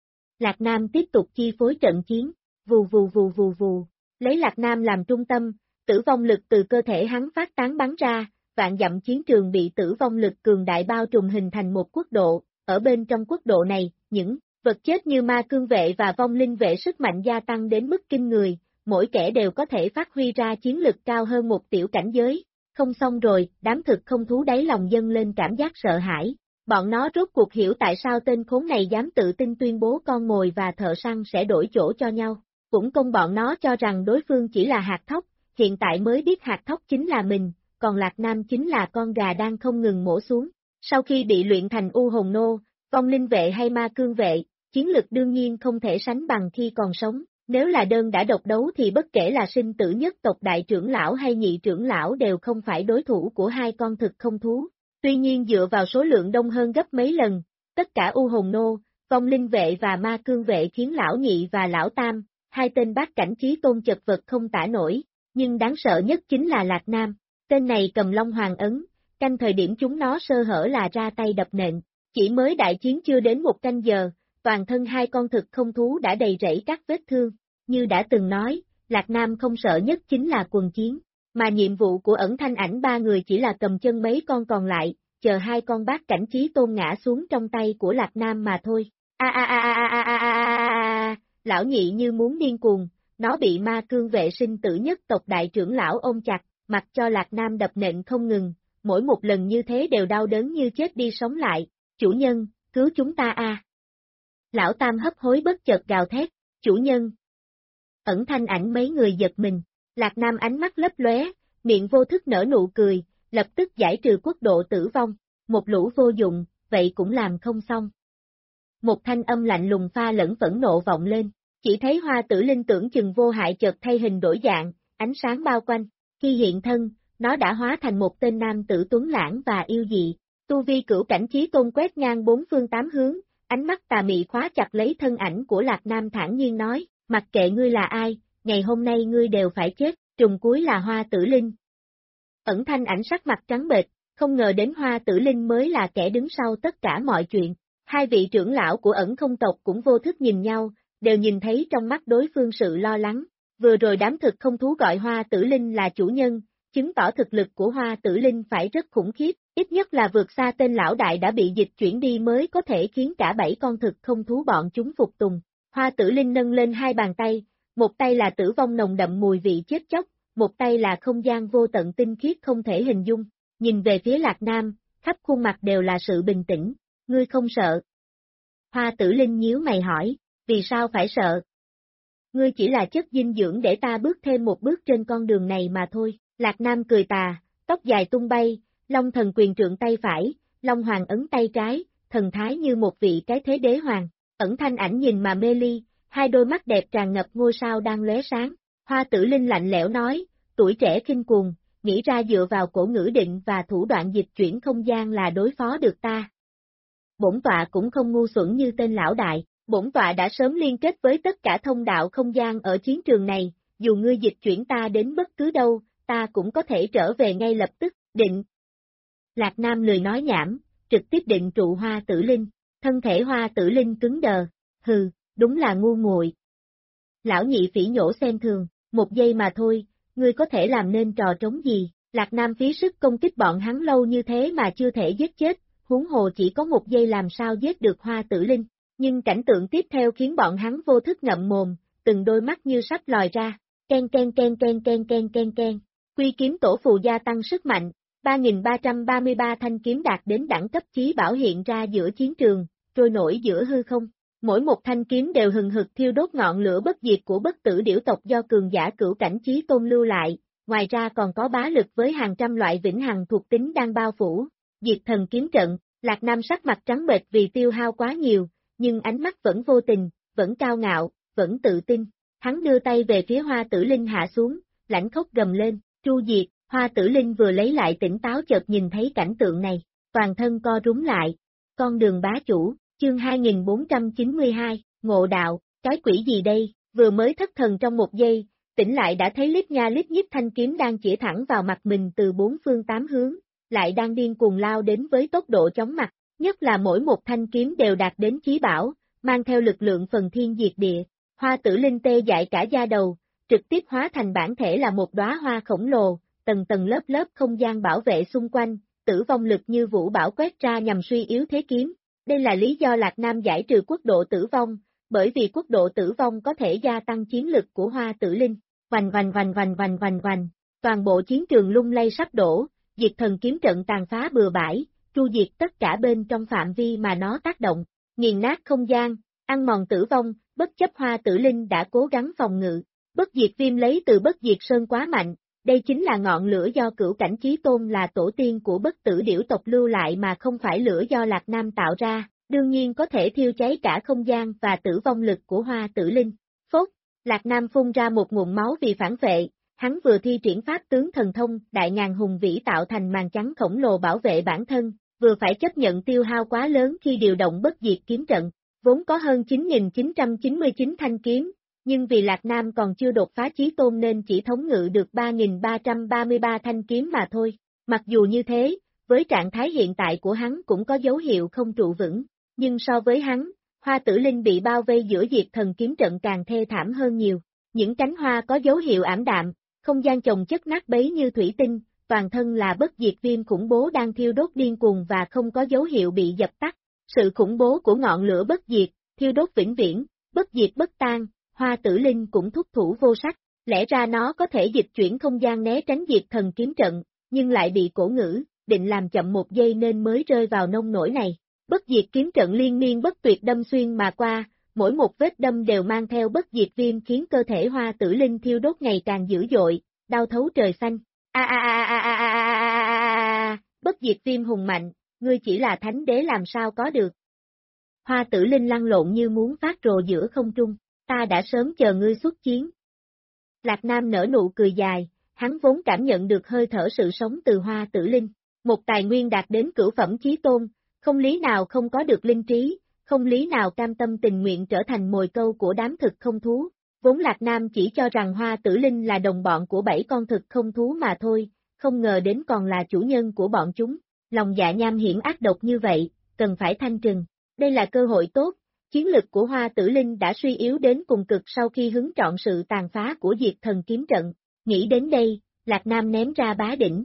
Lạc Nam tiếp tục chi phối trận chiến, vù vù vù vù vù, lấy Lạc Nam làm trung tâm, tử vong lực từ cơ thể hắn phát tán bắn ra, vạn dặm chiến trường bị tử vong lực cường đại bao trùm hình thành một quốc độ, ở bên trong quốc độ này, những vật chết như ma cương vệ và vong linh vệ sức mạnh gia tăng đến mức kinh người, mỗi kẻ đều có thể phát huy ra chiến lực cao hơn một tiểu cảnh giới. Không xong rồi, đám thực không thú đáy lòng dâng lên cảm giác sợ hãi. Bọn nó rốt cuộc hiểu tại sao tên khốn này dám tự tin tuyên bố con mồi và thợ săn sẽ đổi chỗ cho nhau. Cũng công bọn nó cho rằng đối phương chỉ là hạt thóc, hiện tại mới biết hạt thóc chính là mình, còn Lạc Nam chính là con gà đang không ngừng mổ xuống. Sau khi bị luyện thành U hồn nô, vong linh vệ hay ma cương vệ, chiến lực đương nhiên không thể sánh bằng khi còn sống. Nếu là đơn đã độc đấu thì bất kể là sinh tử nhất tộc đại trưởng lão hay nhị trưởng lão đều không phải đối thủ của hai con thực không thú. Tuy nhiên dựa vào số lượng đông hơn gấp mấy lần, tất cả U Hồn Nô, Vong Linh Vệ và Ma Cương Vệ khiến lão nhị và lão tam, hai tên bát cảnh chí tôn chật vật không tả nổi, nhưng đáng sợ nhất chính là Lạc Nam. Tên này cầm Long Hoàng ấn, canh thời điểm chúng nó sơ hở là ra tay đập nện. Chỉ mới đại chiến chưa đến một canh giờ, toàn thân hai con thực không thú đã đầy rẫy các vết thương. Như đã từng nói, Lạc Nam không sợ nhất chính là quần chiến, mà nhiệm vụ của Ẩn Thanh Ảnh ba người chỉ là cầm chân mấy con còn lại, chờ hai con bát cảnh chí tôn ngã xuống trong tay của Lạc Nam mà thôi. Lão nhị như muốn điên cuồng, nó bị Ma Cương Vệ sinh tử nhất tộc đại trưởng lão ôm chặt, mặc cho Lạc Nam đập nện không ngừng, mỗi một lần như thế đều đau đớn như chết đi sống lại. Chủ nhân, cứu chúng ta a! Lão tam hấp hối bất chợt gào thét, chủ nhân. Ẩn Thanh Ảnh mấy người giật mình, Lạc Nam ánh mắt lấp lóe, miệng vô thức nở nụ cười, lập tức giải trừ quốc độ tử vong, một lũ vô dụng, vậy cũng làm không xong. Một thanh âm lạnh lùng pha lẫn phẫn nộ vọng lên, chỉ thấy Hoa Tử Linh tưởng chừng vô hại chợt thay hình đổi dạng, ánh sáng bao quanh, khi hiện thân, nó đã hóa thành một tên nam tử tuấn lãng và yêu dị, tu vi cửu cảnh chí tôn quét ngang bốn phương tám hướng, ánh mắt tà mị khóa chặt lấy thân ảnh của Lạc Nam thản nhiên nói, mặc kệ ngươi là ai, ngày hôm nay ngươi đều phải chết, trùng cuối là Hoa Tử Linh. Ẩn Thanh Ảnh sắc mặt trắng bệch, không ngờ đến Hoa Tử Linh mới là kẻ đứng sau tất cả mọi chuyện. Hai vị trưởng lão của Ẩn Không tộc cũng vô thức nhìn nhau, đều nhìn thấy trong mắt đối phương sự lo lắng. Vừa rồi đám thực không thú gọi Hoa Tử Linh là chủ nhân, chứng tỏ thực lực của Hoa Tử Linh phải rất khủng khiếp, ít nhất là vượt xa tên lão đại đã bị dịch chuyển đi mới có thể khiến cả 7 con thực không thú bọn chúng phục tùng. Hoa Tử Linh nâng lên hai bàn tay, một tay là tử vong nồng đậm mùi vị chết chóc, một tay là không gian vô tận tinh khiết không thể hình dung, nhìn về phía Lạc Nam, khắp khuôn mặt đều là sự bình tĩnh, ngươi không sợ. Hoa Tử Linh nhíu mày hỏi, vì sao phải sợ? Ngươi chỉ là chất dinh dưỡng để ta bước thêm một bước trên con đường này mà thôi. Lạc Nam cười tà, tóc dài tung bay, Long Thần Quyền trượng tay phải, Long Hoàng ấn tay trái, thần thái như một vị cái thế đế hoàng. Ẩn Thanh Ảnh nhìn mà mê ly, hai đôi mắt đẹp tràn ngập ngôi sao đang lóe sáng. Hoa Tử Linh lạnh lẽo nói, tuổi trẻ khinh cuồng, nghĩ ra dựa vào cổ ngữ định và thủ đoạn dịch chuyển không gian là đối phó được ta. Bổn tọa cũng không ngu xuẩn như tên lão đại, bổn tọa đã sớm liên kết với tất cả thông đạo không gian ở chiến trường này, dù ngươi dịch chuyển ta đến bất cứ đâu, ta cũng có thể trở về ngay lập tức, định. Lạc Nam lười nói nhảm, trực tiếp định trụ Hoa Tử Linh, thân thể Hoa Tử Linh cứng đờ, hừ, đúng là ngu muội. Lão nhị phỉ nhổ xem thường, một giây mà thôi, ngươi có thể làm nên trò trống gì, Lạc Nam phí sức công kích bọn hắn lâu như thế mà chưa thể giết chết, huống hồ chỉ có một giây làm sao giết được Hoa Tử Linh, nhưng cảnh tượng tiếp theo khiến bọn hắn vô thức ngậm mồm, từng đôi mắt như sắp lòi ra, ken ken ken ken ken ken ken ken, Quy Kiếm Tổ phù gia tăng sức mạnh, 3333 thanh kiếm đạt đến đẳng cấp chí bảo hiện ra giữa chiến trường, trôi nổi giữa hư không. Mỗi một thanh kiếm đều hừng hực thiêu đốt ngọn lửa bất diệt của bất tử điểu tộc do cường giả cửu cảnh chí tôn lưu lại, ngoài ra còn có bá lực với hàng trăm loại vĩnh hằng thuộc tính đang bao phủ. Diệt Thần Kiếm Trận, Lạc Nam sắc mặt trắng bệch vì tiêu hao quá nhiều, nhưng ánh mắt vẫn vô tình, vẫn cao ngạo, vẫn tự tin. Hắn đưa tay về phía Hoa Tử Linh hạ xuống, lãnh khốc gầm lên, tru diệt. Hoa Tử Linh vừa lấy lại tỉnh táo chợt nhìn thấy cảnh tượng này, toàn thân co rúm lại. Con đường bá chủ, chương 2492, ngộ đạo, cái quỷ gì đây, vừa mới thất thần trong một giây, tỉnh lại đã thấy lít nha lít nhít thanh kiếm đang chĩa thẳng vào mặt mình từ bốn phương tám hướng, lại đang điên cuồng lao đến với tốc độ chóng mặt, nhất là mỗi một thanh kiếm đều đạt đến chí bảo, mang theo lực lượng phần thiên diệt địa. Hoa Tử Linh tê dại cả da đầu, trực tiếp hóa thành bản thể là một đóa hoa khổng lồ, tầng tầng lớp lớp không gian bảo vệ xung quanh, tử vong lực như vũ bão quét ra nhằm suy yếu thế kiếm. Đây là lý do Lạc Nam giải trừ quốc độ tử vong, bởi vì quốc độ tử vong có thể gia tăng chiến lực của Hoa Tử Linh. Vành vành vành vành vành vành vành, toàn bộ chiến trường lung lay sắp đổ, Diệt Thần Kiếm Trận tàn phá bừa bãi, tru diệt tất cả bên trong phạm vi mà nó tác động, nghiền nát không gian, ăn mòn tử vong, bất chấp Hoa Tử Linh đã cố gắng phòng ngự. Bất diệt viêm lấy từ bất diệt sơn quá mạnh, đây chính là ngọn lửa do cửu cảnh chí tôn là tổ tiên của bất tử điểu tộc lưu lại mà không phải lửa do Lạc Nam tạo ra, đương nhiên có thể thiêu cháy cả không gian và tử vong lực của Hoa Tử Linh. Phốt, Lạc Nam phun ra một ngụm máu vì phản vệ, hắn vừa thi triển pháp tướng thần thông, đại ngàn hùng vĩ tạo thành màn trắng khổng lồ bảo vệ bản thân, vừa phải chấp nhận tiêu hao quá lớn khi điều động bất diệt kiếm trận, vốn có hơn 9.999 thanh kiếm, nhưng vì Lạc Nam còn chưa đột phá chí tôn nên chỉ thống ngự được 3.333 thanh kiếm mà thôi. Mặc dù như thế, với trạng thái hiện tại của hắn cũng có dấu hiệu không trụ vững, nhưng so với hắn, Hoa Tử Linh bị bao vây giữa diệt thần kiếm trận càng thê thảm hơn nhiều. Những cánh hoa có dấu hiệu ảm đạm, không gian chồng chất nát bấy như thủy tinh, toàn thân là bất diệt viêm khủng bố đang thiêu đốt điên cuồng và không có dấu hiệu bị dập tắt. Sự khủng bố của ngọn lửa bất diệt, thiêu đốt vĩnh viễn, bất diệt bất tan, Hoa Tử Linh cũng thúc thủ vô sách. Lẽ ra nó có thể dịch chuyển không gian né tránh diệt thần kiếm trận, nhưng lại bị cổ ngữ, định làm chậm một giây nên mới rơi vào nông nổi này. Bất diệt kiếm trận liên miên bất tuyệt đâm xuyên mà qua, mỗi một vết đâm đều mang theo bất diệt viêm khiến cơ thể Hoa Tử Linh thiêu đốt ngày càng dữ dội, đau thấu trời xanh. Bất diệt viêm hùng mạnh, ngươi chỉ là thánh đế làm sao có được. Hoa Tử Linh lăn lộn như muốn phát rồ giữa không trung, ta đã sớm chờ ngươi xuất chiến. Lạc Nam nở nụ cười dài, hắn vốn cảm nhận được hơi thở sự sống từ Hoa Tử Linh, một tài nguyên đạt đến cửu phẩm chí tôn, không lý nào không có được linh trí, không lý nào cam tâm tình nguyện trở thành mồi câu của đám thực không thú. Vốn Lạc Nam chỉ cho rằng Hoa Tử Linh là đồng bọn của 7 con thực không thú mà thôi, không ngờ đến còn là chủ nhân của bọn chúng. Lòng dạ nham hiểm ác độc như vậy, cần phải thanh trừng. Đây là cơ hội tốt, chiến lực của Hoa Tử Linh đã suy yếu đến cùng cực sau khi hứng trọn sự tàn phá của diệt thần kiếm trận. Nghĩ đến đây, Lạc Nam ném ra bá đỉnh,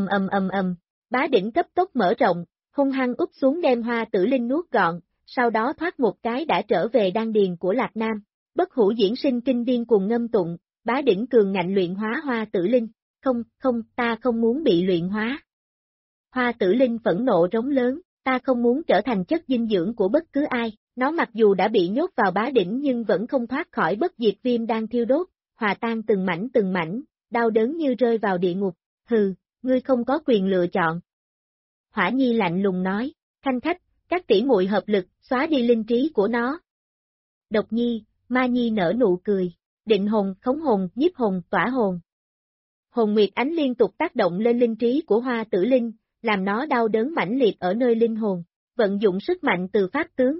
bá đỉnh cấp tốc mở rộng, hung hăng úp xuống đem Hoa Tử Linh nuốt gọn, sau đó thoát một cái đã trở về đan điền của Lạc Nam. Bất hủ diễn sinh kinh điên cùng ngâm tụng, bá đỉnh cường ngạnh luyện hóa Hoa Tử Linh. Không, ta không muốn bị luyện hóa. Hoa Tử Linh phẫn nộ rống lớn, ta không muốn trở thành chất dinh dưỡng của bất cứ ai. Nó mặc dù đã bị nhốt vào bá đỉnh nhưng vẫn không thoát khỏi bất diệt viêm đang thiêu đốt, hòa tan từng mảnh, đau đớn như rơi vào địa ngục. Hừ, ngươi không có quyền lựa chọn. Hỏa Nhi lạnh lùng nói, Khanh khách, các tỷ muội hợp lực, xóa đi linh trí của nó. Độc Nhi, Ma Nhi nở nụ cười, định hồn, khống hồn, nhiếp hồn, tỏa hồn. Hồn Nguyệt Ánh liên tục tác động lên linh trí của Hoa Tử Linh, làm nó đau đớn mãnh liệt ở nơi linh hồn, vận dụng sức mạnh từ pháp tướng.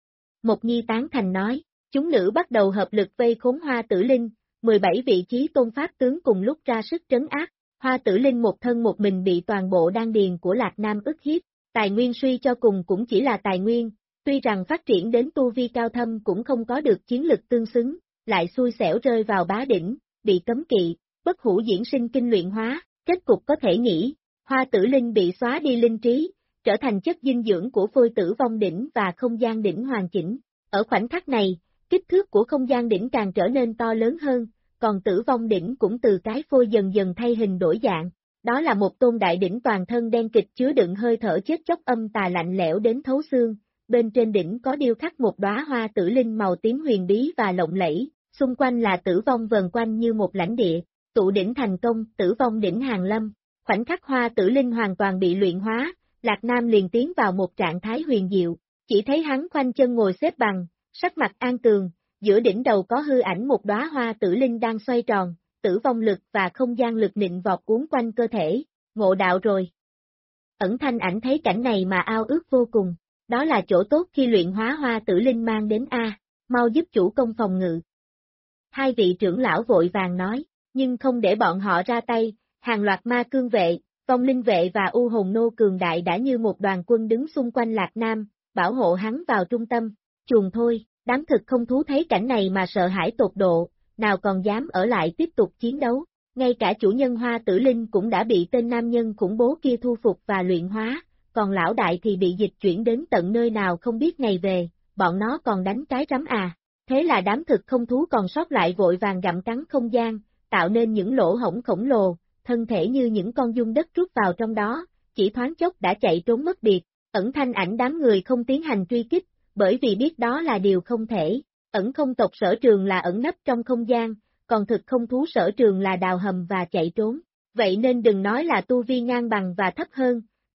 Mộc Nhi tán thành nói, chúng nữ bắt đầu hợp lực vây khốn Hoa Tử Linh, 17 vị trí tôn pháp tướng cùng lúc ra sức trấn áp. Hoa Tử Linh một thân một mình bị toàn bộ đan điền của Lạc Nam ức hiếp, tài nguyên suy cho cùng cũng chỉ là tài nguyên, tuy rằng phát triển đến tu vi cao thâm cũng không có được chiến lực tương xứng, lại xui xẻo rơi vào bá đỉnh, bị cấm kỵ, bất hủ diễn sinh kinh luyện hóa, kết cục có thể nghĩ, Hoa Tử Linh bị xóa đi linh trí, trở thành chất dinh dưỡng của phôi tử vong đỉnh và không gian đỉnh hoàn chỉnh. Ở khoảnh khắc này, kích thước của không gian đỉnh càng trở nên to lớn hơn, còn tử vong đỉnh cũng từ cái phôi dần dần thay hình đổi dạng. Đó là một tôn đại đỉnh toàn thân đen kịch chứa đựng hơi thở chết chóc âm tà lạnh lẽo đến thấu xương, bên trên đỉnh có điêu khắc một đóa hoa tử linh màu tím huyền bí và lộng lẫy, xung quanh là tử vong vần quanh như một lãnh địa, tụ đỉnh thành công, tử vong đỉnh hàng lâm. Khoảnh khắc hoa tử linh hoàn toàn bị luyện hóa, Lạc Nam liền tiến vào một trạng thái huyền diệu, chỉ thấy hắn khoanh chân ngồi xếp bằng, sắc mặt an tường, giữa đỉnh đầu có hư ảnh một đóa hoa tử linh đang xoay tròn, tử vong lực và không gian lực nịnh vọt cuốn quanh cơ thể, ngộ đạo rồi. Ẩn Thanh Ảnh thấy cảnh này mà ao ước vô cùng, đó là chỗ tốt khi luyện hóa hoa tử linh mang đến mau giúp chủ công phòng ngự. Hai vị trưởng lão vội vàng nói, nhưng không để bọn họ ra tay, hàng loạt ma cương vệ, vong linh vệ và u hồn nô cường đại đã như một đoàn quân đứng xung quanh Lạc Nam, bảo hộ hắn vào trung tâm, chuồng thôi, đám thực không thú thấy cảnh này mà sợ hãi tột độ, nào còn dám ở lại tiếp tục chiến đấu, ngay cả chủ nhân Hoa Tử Linh cũng đã bị tên nam nhân khủng bố kia thu phục và luyện hóa, còn lão đại thì bị dịch chuyển đến tận nơi nào không biết ngày về, bọn nó còn đánh cái rắm thế là đám thực không thú còn sót lại vội vàng gặm cắn không gian, tạo nên những lỗ hổng khổng lồ, thân thể như những con giun đất rút vào trong đó, chỉ thoáng chốc đã chạy trốn mất biệt. Ẩn Thanh Ảnh đám người không tiến hành truy kích, bởi vì biết đó là điều không thể. Ẩn không tộc sở trường là ẩn nấp trong không gian, còn thực không thú sở trường là đào hầm và chạy trốn. Vậy nên đừng nói là tu vi ngang bằng và thấp hơn,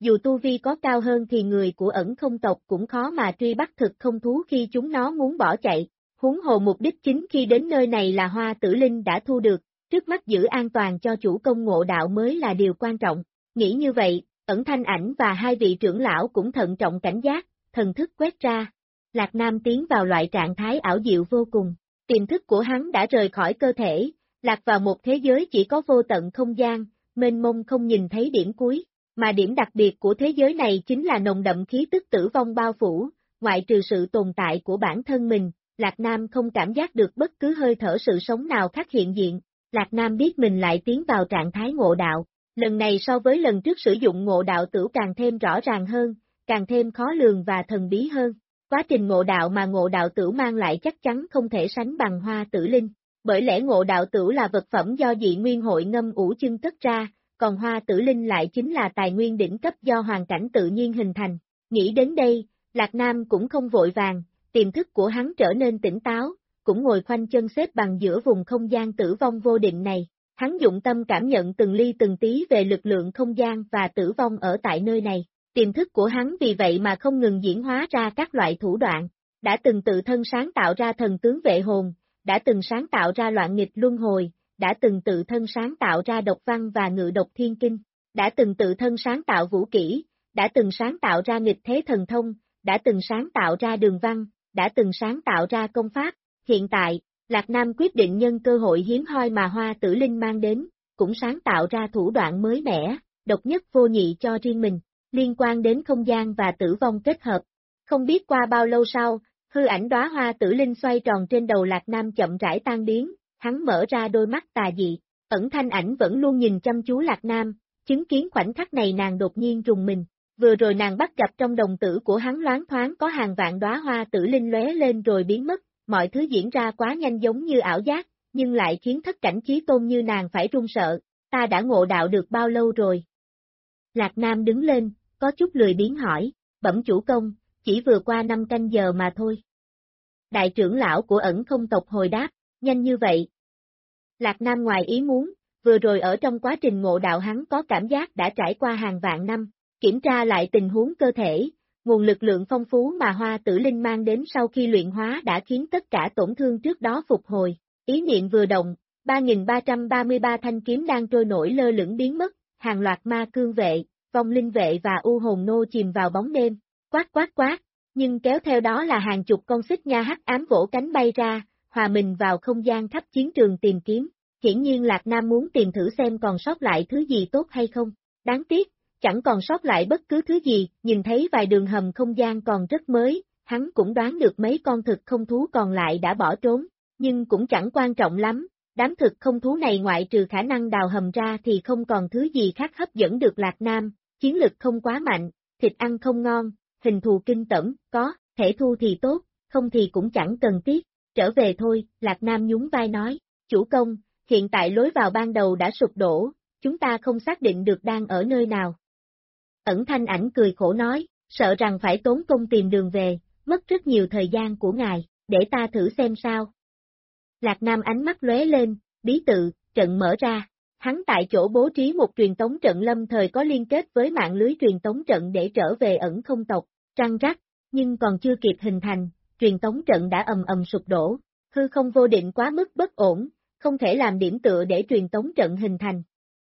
Dù tu vi có cao hơn thì người của ẩn không tộc cũng khó mà truy bắt thực không thú khi chúng nó muốn bỏ chạy. Huống hồ mục đích chính khi đến nơi này là hoa tử linh đã thu được, trước mắt giữ an toàn cho chủ công ngộ đạo mới là điều quan trọng. Nghĩ như vậy, ẩn thanh ảnh và hai vị trưởng lão cũng thận trọng cảnh giác, thần thức quét ra. Lạc Nam tiến vào loại trạng thái ảo diệu vô cùng. Tiềm thức của hắn đã rời khỏi cơ thể, lạc vào một thế giới chỉ có vô tận không gian, mênh mông không nhìn thấy điểm cuối. Mà điểm đặc biệt của thế giới này chính là nồng đậm khí tức tử vong bao phủ, ngoại trừ sự tồn tại của bản thân mình, Lạc Nam không cảm giác được bất cứ hơi thở sự sống nào khác hiện diện. Lạc Nam biết mình lại tiến vào trạng thái ngộ đạo, lần này so với lần trước sử dụng ngộ đạo tửu càng thêm rõ ràng hơn, càng thêm khó lường và thần bí hơn. Quá trình ngộ đạo mà ngộ đạo tửu mang lại chắc chắn không thể sánh bằng hoa tử linh, bởi lẽ ngộ đạo tửu là vật phẩm do dị nguyên hội ngâm ủ chưng cất ra, còn hoa tử linh lại chính là tài nguyên đỉnh cấp do hoàn cảnh tự nhiên hình thành. Nghĩ đến đây, Lạc Nam cũng không vội vàng, tiềm thức của hắn trở nên tỉnh táo, cũng ngồi khoanh chân xếp bằng giữa vùng không gian tử vong vô định này. Hắn dụng tâm cảm nhận từng ly từng tí về lực lượng không gian và tử vong ở tại nơi này. Tiềm thức của hắn vì vậy mà không ngừng diễn hóa ra các loại thủ đoạn, đã từng tự thân sáng tạo ra thần tướng vệ hồn, đã từng sáng tạo ra loạn nghịch luân hồi, đã từng tự thân sáng tạo ra độc văn và ngự độc thiên kinh, đã từng tự thân sáng tạo vũ kỹ, đã từng sáng tạo ra nghịch thế thần thông, đã từng sáng tạo ra đường văn, đã từng sáng tạo ra công pháp. Hiện tại, Lạc Nam quyết định nhân cơ hội hiếm hoi mà hoa tử linh mang đến, cũng sáng tạo ra thủ đoạn mới mẻ, độc nhất vô nhị cho riêng mình, liên quan đến không gian và tử vong kết hợp. Không biết qua bao lâu sau, hư ảnh đóa hoa tử linh xoay tròn trên đầu Lạc Nam chậm rãi tan biến, hắn mở ra đôi mắt tà dị, ẩn thanh ảnh vẫn luôn nhìn chăm chú Lạc Nam, chứng kiến khoảnh khắc này nàng đột nhiên rùng mình. Vừa rồi nàng bắt gặp trong đồng tử của hắn loáng thoáng có hàng vạn đóa hoa tử linh lóe lên rồi biến mất, mọi thứ diễn ra quá nhanh giống như ảo giác, nhưng lại khiến thất cảnh chí tôn như nàng phải run sợ. Ta đã ngộ đạo được bao lâu rồi? Lạc Nam đứng lên, có chút lười biếng hỏi, bẩm chủ công, chỉ vừa qua 5 canh giờ mà thôi. Đại trưởng lão của ẩn không tộc hồi đáp, nhanh như vậy. Lạc Nam ngoài ý muốn, vừa rồi ở trong quá trình ngộ đạo hắn có cảm giác đã trải qua hàng vạn năm, kiểm tra lại tình huống cơ thể, nguồn lực lượng phong phú mà hoa tử linh mang đến sau khi luyện hóa đã khiến tất cả tổn thương trước đó phục hồi. Ý niệm vừa động, 3.333 thanh kiếm đang trôi nổi lơ lửng biến mất, hàng loạt ma cương vệ, vong linh vệ và u hồn nô chìm vào bóng đêm, quát quát quát, nhưng kéo theo đó là hàng chục con xích nha hắc ám vỗ cánh bay ra, hòa mình vào không gian khắp chiến trường tìm kiếm. Hiển nhiên Lạc Nam muốn tìm thử xem còn sót lại thứ gì tốt hay không. Đáng tiếc, chẳng còn sót lại bất cứ thứ gì, nhìn thấy vài đường hầm không gian còn rất mới, hắn cũng đoán được mấy con thực không thú còn lại đã bỏ trốn, nhưng cũng chẳng quan trọng lắm, đám thực không thú này ngoại trừ khả năng đào hầm ra thì không còn thứ gì khác hấp dẫn được Lạc Nam, chiến lực không quá mạnh, thịt ăn không ngon, hình thù kinh tởm, có, thể thu thì tốt, không thì cũng chẳng cần thiết, trở về thôi, Lạc Nam nhún vai nói, chủ công, hiện tại lối vào ban đầu đã sụp đổ, chúng ta không xác định được đang ở nơi nào. Ẩn thanh ảnh cười khổ nói, sợ rằng phải tốn công tìm đường về, mất rất nhiều thời gian của ngài, để ta thử xem sao. Lạc Nam ánh mắt lóe lên, bí tự, trận mở ra, hắn tại chỗ bố trí một truyền tống trận lâm thời có liên kết với mạng lưới truyền tống trận để trở về ẩn không tộc, răng rắc, nhưng còn chưa kịp hình thành, truyền tống trận đã ầm ầm sụp đổ, hư không vô định quá mức bất ổn, không thể làm điểm tựa để truyền tống trận hình thành.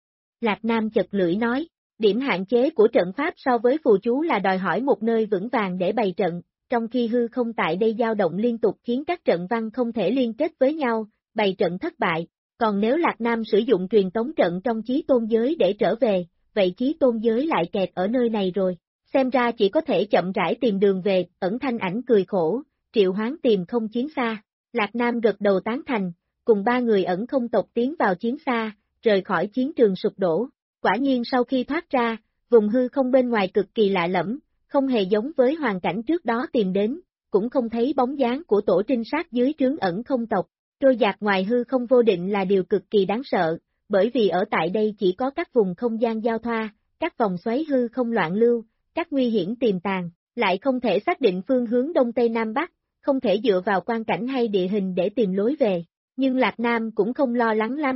Lạc Nam chật lưỡi nói, điểm hạn chế của trận pháp so với phù chú là đòi hỏi một nơi vững vàng để bày trận, trong khi hư không tại đây dao động liên tục khiến các trận văn không thể liên kết với nhau, bày trận thất bại, còn nếu Lạc Nam sử dụng truyền tống trận trong chí tôn giới để trở về, vậy chí tôn giới lại kẹt ở nơi này rồi, xem ra chỉ có thể chậm rãi tìm đường về, ẩn thanh ảnh cười khổ, triệu hoán tìm không chiến xa, Lạc Nam gật đầu tán thành, cùng 3 người ẩn không tộc tiến vào chiến xa, rời khỏi chiến trường sụp đổ. Quả nhiên sau khi thoát ra, vùng hư không bên ngoài cực kỳ lạ lẫm, không hề giống với hoàn cảnh trước đó tìm đến, cũng không thấy bóng dáng của tổ trinh sát dưới trướng ẩn không tộc. Trôi dạt ngoài hư không vô định là điều cực kỳ đáng sợ, bởi vì ở tại đây chỉ có các vùng không gian giao thoa, các vòng xoáy hư không loạn lưu, các nguy hiểm tiềm tàng, lại không thể xác định phương hướng đông tây nam bắc, không thể dựa vào quan cảnh hay địa hình để tìm lối về. Nhưng Lạc Nam cũng không lo lắng lắm,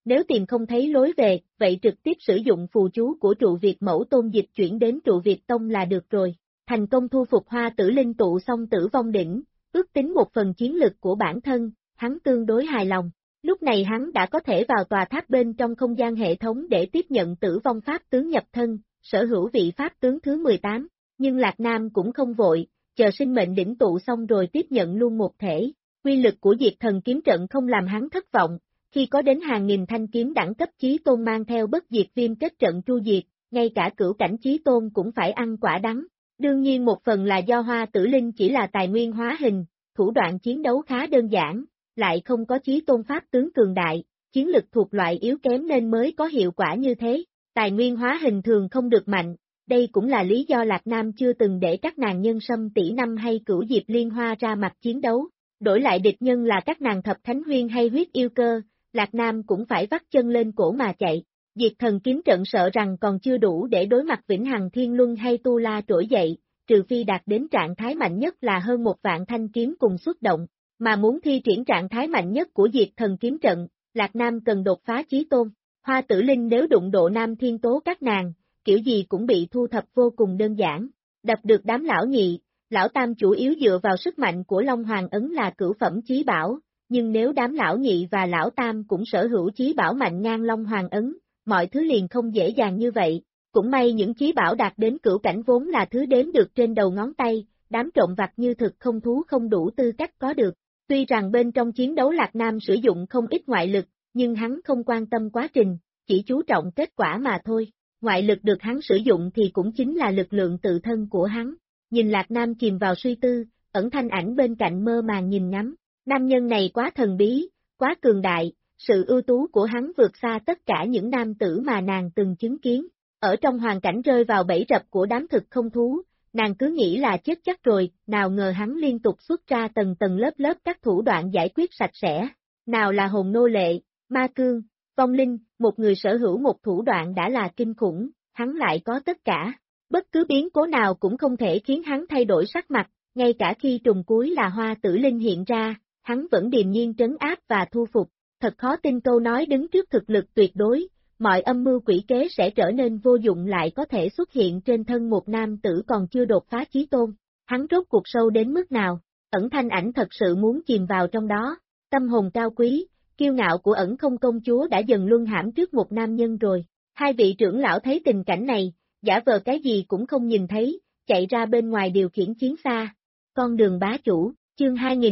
nếu tìm không thấy lối về, vậy trực tiếp sử dụng phù chú của trụ Việt Mẫu Tôn dịch chuyển đến trụ Việt Tông là được rồi. Thành công thu phục Hoa Tử Linh tụ xong Tử Vong Đỉnh, ước tính một phần chiến lực của bản thân, hắn tương đối hài lòng. Lúc này hắn đã có thể vào tòa tháp bên trong không gian hệ thống để tiếp nhận Tử Vong Pháp tướng nhập thân, sở hữu vị Pháp tướng thứ 18, nhưng Lạc Nam cũng không vội, chờ sinh mệnh đỉnh tụ xong rồi tiếp nhận luôn một thể. Quy lực của Diệt Thần kiếm trận không làm hắn thất vọng, khi có đến hàng nghìn thanh kiếm đẳng cấp chí tôn mang theo bất diệt viêm kết trận tru diệt, ngay cả cửu cảnh chí tôn cũng phải ăn quả đắng. Đương nhiên một phần là do Hoa Tử Linh chỉ là tài nguyên hóa hình, thủ đoạn chiến đấu khá đơn giản, lại không có chí tôn pháp tướng cường đại, chiến lực thuộc loại yếu kém nên mới có hiệu quả như thế. Tài nguyên hóa hình thường không được mạnh, đây cũng là lý do Lạc Nam chưa từng để các nàng nhân sâm tỷ năm hay cửu diệp liên hoa ra mặt chiến đấu. Đổi lại địch nhân là các nàng thập thánh huyên hay huyết yêu cơ, Lạc Nam cũng phải vắt chân lên cổ mà chạy. Diệt Thần kiếm trận sợ rằng còn chưa đủ để đối mặt Vĩnh Hằng Thiên Luân hay Tu La trỗi dậy, trừ phi đạt đến trạng thái mạnh nhất là hơn 1.000 thanh kiếm cùng xuất động, mà muốn thi triển trạng thái mạnh nhất của Diệt Thần kiếm trận, Lạc Nam cần đột phá chí tôn. Hoa Tử Linh nếu đụng độ Nam Thiên Tố các nàng, kiểu gì cũng bị thu thập vô cùng đơn giản. Đập được đám lão nhị, lão tam chủ yếu dựa vào sức mạnh của Long Hoàng ấn là cửu phẩm chí bảo, nhưng nếu đám lão nhị và lão tam cũng sở hữu chí bảo mạnh ngang Long Hoàng ấn, mọi thứ liền không dễ dàng như vậy. Cũng may những chí bảo đạt đến cửu cảnh vốn là thứ đếm được trên đầu ngón tay, đám trộm vặt như thực không thú không đủ tư cách có được. Tuy rằng bên trong chiến đấu Lạc Nam sử dụng không ít ngoại lực, nhưng hắn không quan tâm quá trình, chỉ chú trọng kết quả mà thôi. Ngoại lực được hắn sử dụng thì cũng chính là lực lượng tự thân của hắn. Nhìn Lạc Nam chìm vào suy tư, Ẩn Thanh Ảnh bên cạnh mơ màng nhìn ngắm. Nam nhân này quá thần bí, quá cường đại, sự ưu tú của hắn vượt xa tất cả những nam tử mà nàng từng chứng kiến. Ở trong hoàn cảnh rơi vào bẫy rập của đám thực không thú, nàng cứ nghĩ là chết chắc rồi, nào ngờ hắn liên tục xuất ra tầng tầng lớp lớp các thủ đoạn giải quyết sạch sẽ. Nào là hồn nô lệ, ma cương, vong linh, một người sở hữu một thủ đoạn đã là kinh khủng, hắn lại có tất cả. Bất cứ biến cố nào cũng không thể khiến hắn thay đổi sắc mặt, ngay cả khi trùng cuối là Hoa Tử Linh hiện ra, hắn vẫn điềm nhiên trấn áp và thu phục. Thật khó tin câu nói đứng trước thực lực tuyệt đối, mọi âm mưu quỷ kế sẽ trở nên vô dụng lại có thể xuất hiện trên thân một nam tử còn chưa đột phá chí tôn. Hắn rốt cuộc sâu đến mức nào? Ẩn Thanh Ảnh thật sự muốn chìm vào trong đó. Tâm hồn cao quý, kiêu ngạo của Ẩn Không công chúa đã dần luân hãm trước một nam nhân rồi. Hai vị trưởng lão thấy tình cảnh này, giả vờ cái gì cũng không nhìn thấy, chạy ra bên ngoài điều khiển chiến xa. Con đường bá chủ, chương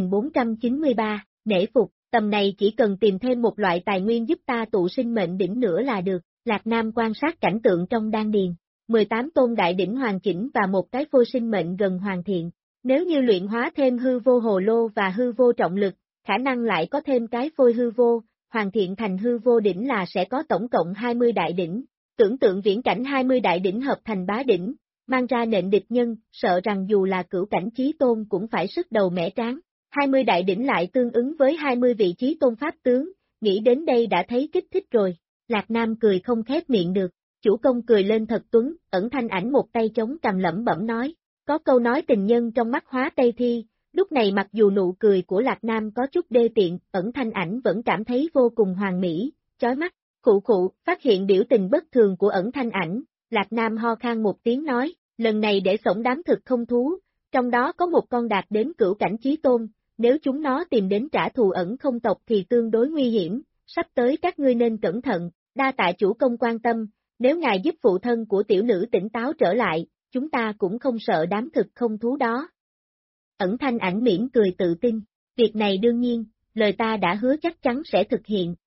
2493, nể phục, tầm này chỉ cần tìm thêm một loại tài nguyên giúp ta tụ sinh mệnh đỉnh nữa là được. Lạc Nam quan sát cảnh tượng trong đan điền, 18 tôn đại đỉnh hoàn chỉnh và một cái phôi sinh mệnh gần hoàn thiện. Nếu như luyện hóa thêm hư vô hồ lô và hư vô trọng lực, khả năng lại có thêm cái phôi hư vô, hoàn thiện thành hư vô đỉnh là sẽ có tổng cộng 20 đại đỉnh. Tưởng tượng viễn cảnh 20 đại đỉnh hợp thành bá đỉnh, mang ra nện địch nhân, sợ rằng dù là cửu cảnh chí tôn cũng phải sức đầu mẻ trán. 20 đại đỉnh lại tương ứng với 20 vị chí tôn pháp tướng, nghĩ đến đây đã thấy kích thích rồi. Lạc Nam cười không khép miệng được, chủ công cười lên thật tuấn, Ẩn Thanh Ảnh một tay chống cằm lẩm bẩm nói, có câu nói tình nhân trong mắt hóa Tây Thi, lúc này mặc dù nụ cười của Lạc Nam có chút đê tiện, Ẩn Thanh Ảnh vẫn cảm thấy vô cùng hoàn mỹ, chói mắt. Khụ khụ, phát hiện biểu tình bất thường của Ẩn Thanh Ảnh, Lạc Nam ho khan một tiếng nói, lần này để xổng đám thực không thú, trong đó có một con đạt đến cửu cảnh chí tôn, nếu chúng nó tìm đến trả thù Ẩn Không tộc thì tương đối nguy hiểm, sắp tới các ngươi nên cẩn thận, đa tạ chủ công quan tâm, nếu ngài giúp phụ thân của tiểu nữ tỉnh táo trở lại, chúng ta cũng không sợ đám thực không thú đó. Ẩn Thanh Ảnh mỉm cười tự tin, việc này đương nhiên, lời ta đã hứa chắc chắn sẽ thực hiện.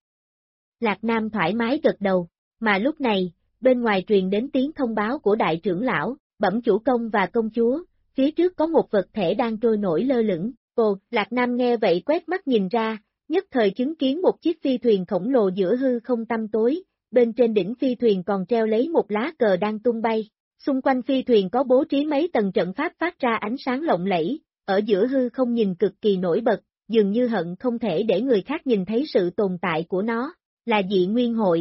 Lạc Nam thoải mái gật đầu, mà lúc này, bên ngoài truyền đến tiếng thông báo của đại trưởng lão, bẩm chủ công và công chúa, phía trước có một vật thể đang trôi nổi lơ lửng. Ồ, Lạc Nam nghe vậy quét mắt nhìn ra, nhất thời chứng kiến một chiếc phi thuyền khổng lồ giữa hư không tăm tối, bên trên đỉnh phi thuyền còn treo lấy một lá cờ đang tung bay, xung quanh phi thuyền có bố trí mấy tầng trận pháp phát ra ánh sáng lộng lẫy, ở giữa hư không nhìn cực kỳ nổi bật, dường như hận không thể để người khác nhìn thấy sự tồn tại của nó, là Dị Nguyên Hội.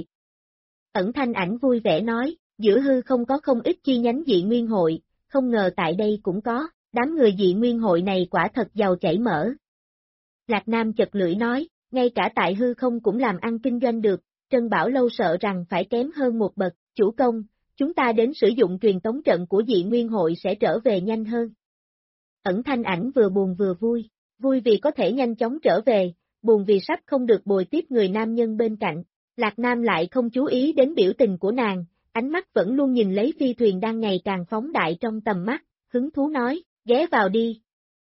Ẩn Thanh Ảnh vui vẻ nói, giữa hư không có không ít chi nhánh Dị Nguyên Hội, không ngờ tại đây cũng có, đám người Dị Nguyên Hội này quả thật giàu chảy mỡ. Lạc Nam chật lưỡi nói, ngay cả tại hư không cũng làm ăn kinh doanh được, Trân Bảo Lâu sợ rằng phải kém hơn một bậc, chủ công, chúng ta đến sử dụng truyền tống trận của Dị Nguyên hội sẽ trở về nhanh hơn. Ẩn Thanh Ảnh vừa buồn vừa vui, vui vì có thể nhanh chóng trở về, buồn vì sắp không được bồi tiếp người nam nhân bên cạnh. Lạc Nam lại không chú ý đến biểu tình của nàng, ánh mắt vẫn luôn nhìn lấy phi thuyền đang ngày càng phóng đại trong tầm mắt, hứng thú nói, ghé vào đi.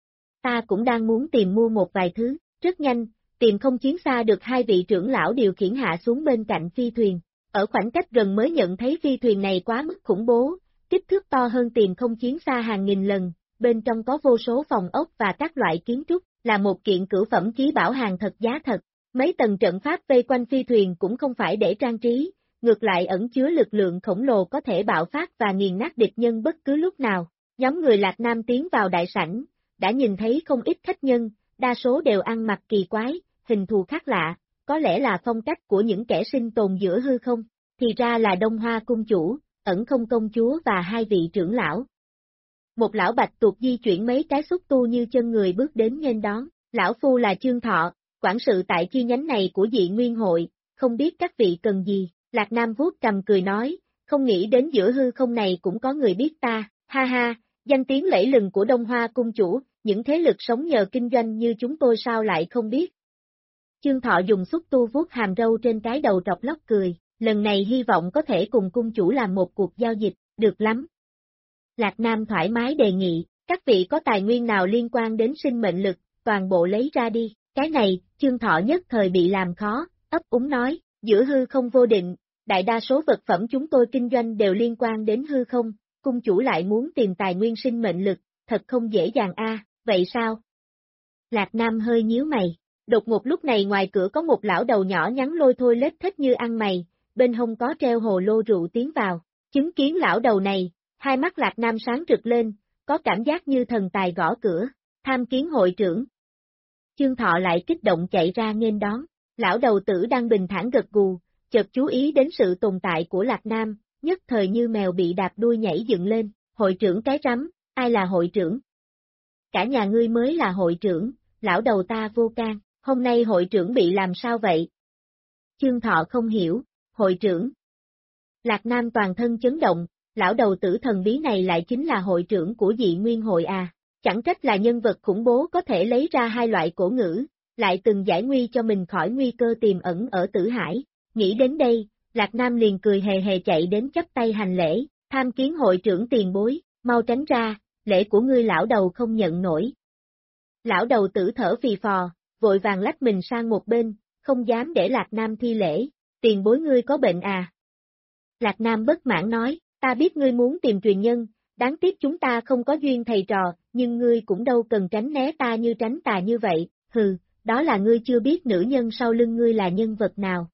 Ta cũng đang muốn tìm mua một vài thứ, rất nhanh, Tiền Không Chiến Xa được hai vị trưởng lão điều khiển hạ xuống bên cạnh phi thuyền. Ở khoảng cách gần mới nhận thấy phi thuyền này quá mức khủng bố, kích thước to hơn Tiền Không Chiến Xa hàng nghìn lần, bên trong có vô số phòng ốc và các loại kiến trúc, là một kiện cửu phẩm chí bảo hàng thật giá thật. Mấy tầng trận pháp vây quanh phi thuyền cũng không phải để trang trí, ngược lại ẩn chứa lực lượng khổng lồ có thể bạo phát và nghiền nát địch nhân bất cứ lúc nào. Nhóm người Lạc Nam tiến vào đại sảnh, đã nhìn thấy không ít khách nhân, đa số đều ăn mặc kỳ quái, hình thù khác lạ, có lẽ là phong cách của những kẻ sinh tồn giữa hư không, thì ra là Đông Hoa cung chủ, Ẩn Không công chúa và hai vị trưởng lão. Một lão bạch tuộc di chuyển mấy cái xúc tu như chân người bước đến nghênh đón, lão phu là Chương Thọ, quản sự tại chi nhánh này của Dị Nguyên hội, không biết các vị cần gì, Lạc Nam vuốt cầm cười nói, không nghĩ đến giữa hư không này cũng có người biết ta, ha ha, danh tiếng lẫy lừng của Đông Hoa cung chủ, những thế lực sống nhờ kinh doanh như chúng tôi sao lại không biết. Chương Thọ dùng xúc tu vuốt hàm râu trên cái đầu trọc lóc cười, lần này hy vọng có thể cùng cung chủ làm một cuộc giao dịch, được lắm. Lạc Nam thoải mái đề nghị, các vị có tài nguyên nào liên quan đến sinh mệnh lực, toàn bộ lấy ra đi, cái này, Chương Thọ nhất thời bị làm khó, ấp úng nói, giữa hư không vô định, đại đa số vật phẩm chúng tôi kinh doanh đều liên quan đến hư không, cung chủ lại muốn tìm tài nguyên sinh mệnh lực, thật không dễ dàng a, vậy sao? Lạc Nam hơi nhíu mày, đột ngột lúc này ngoài cửa có một lão đầu nhỏ nhắn lôi thôi lết thích như ăn mày, bên hông có treo hồ lô rượu tiến vào, chứng kiến lão đầu này, hai mắt Lạc Nam sáng rực lên, có cảm giác như thần tài gõ cửa, tham kiến hội trưởng. Chương Thọ lại kích động chạy ra nghênh đón, lão đầu tử đang bình thản gật gù, chợt chú ý đến sự tồn tại của Lạc Nam, nhất thời như mèo bị đạp đuôi nhảy dựng lên, hội trưởng cái rắm, ai là hội trưởng? Cả nhà ngươi mới là hội trưởng, lão đầu ta vô can, hôm nay hội trưởng bị làm sao vậy? Chương Thọ không hiểu, hội trưởng. Lạc Nam toàn thân chấn động, lão đầu tử thần bí này lại chính là hội trưởng của Dị Nguyên hội à, chẳng trách là nhân vật khủng bố có thể lấy ra hai loại cổ ngữ, lại từng giải nguy cho mình khỏi nguy cơ tiềm ẩn ở Tử Hải. Nghĩ đến đây, Lạc Nam liền cười hề hề chạy đến chắp tay hành lễ, tham kiến hội trưởng tiền bối, mau tránh ra, lễ của ngươi lão đầu không nhận nổi. Lão đầu tử thở phì phò, vội vàng lách mình sang một bên, không dám để Lạc Nam thi lễ, tiền bối ngươi có bệnh à? Lạc Nam bất mãn nói, ta biết ngươi muốn tìm truyền nhân, đáng tiếc chúng ta không có duyên thầy trò, nhưng ngươi cũng đâu cần tránh né ta như tránh tà như vậy, hừ, đó là ngươi chưa biết nữ nhân sau lưng ngươi là nhân vật nào.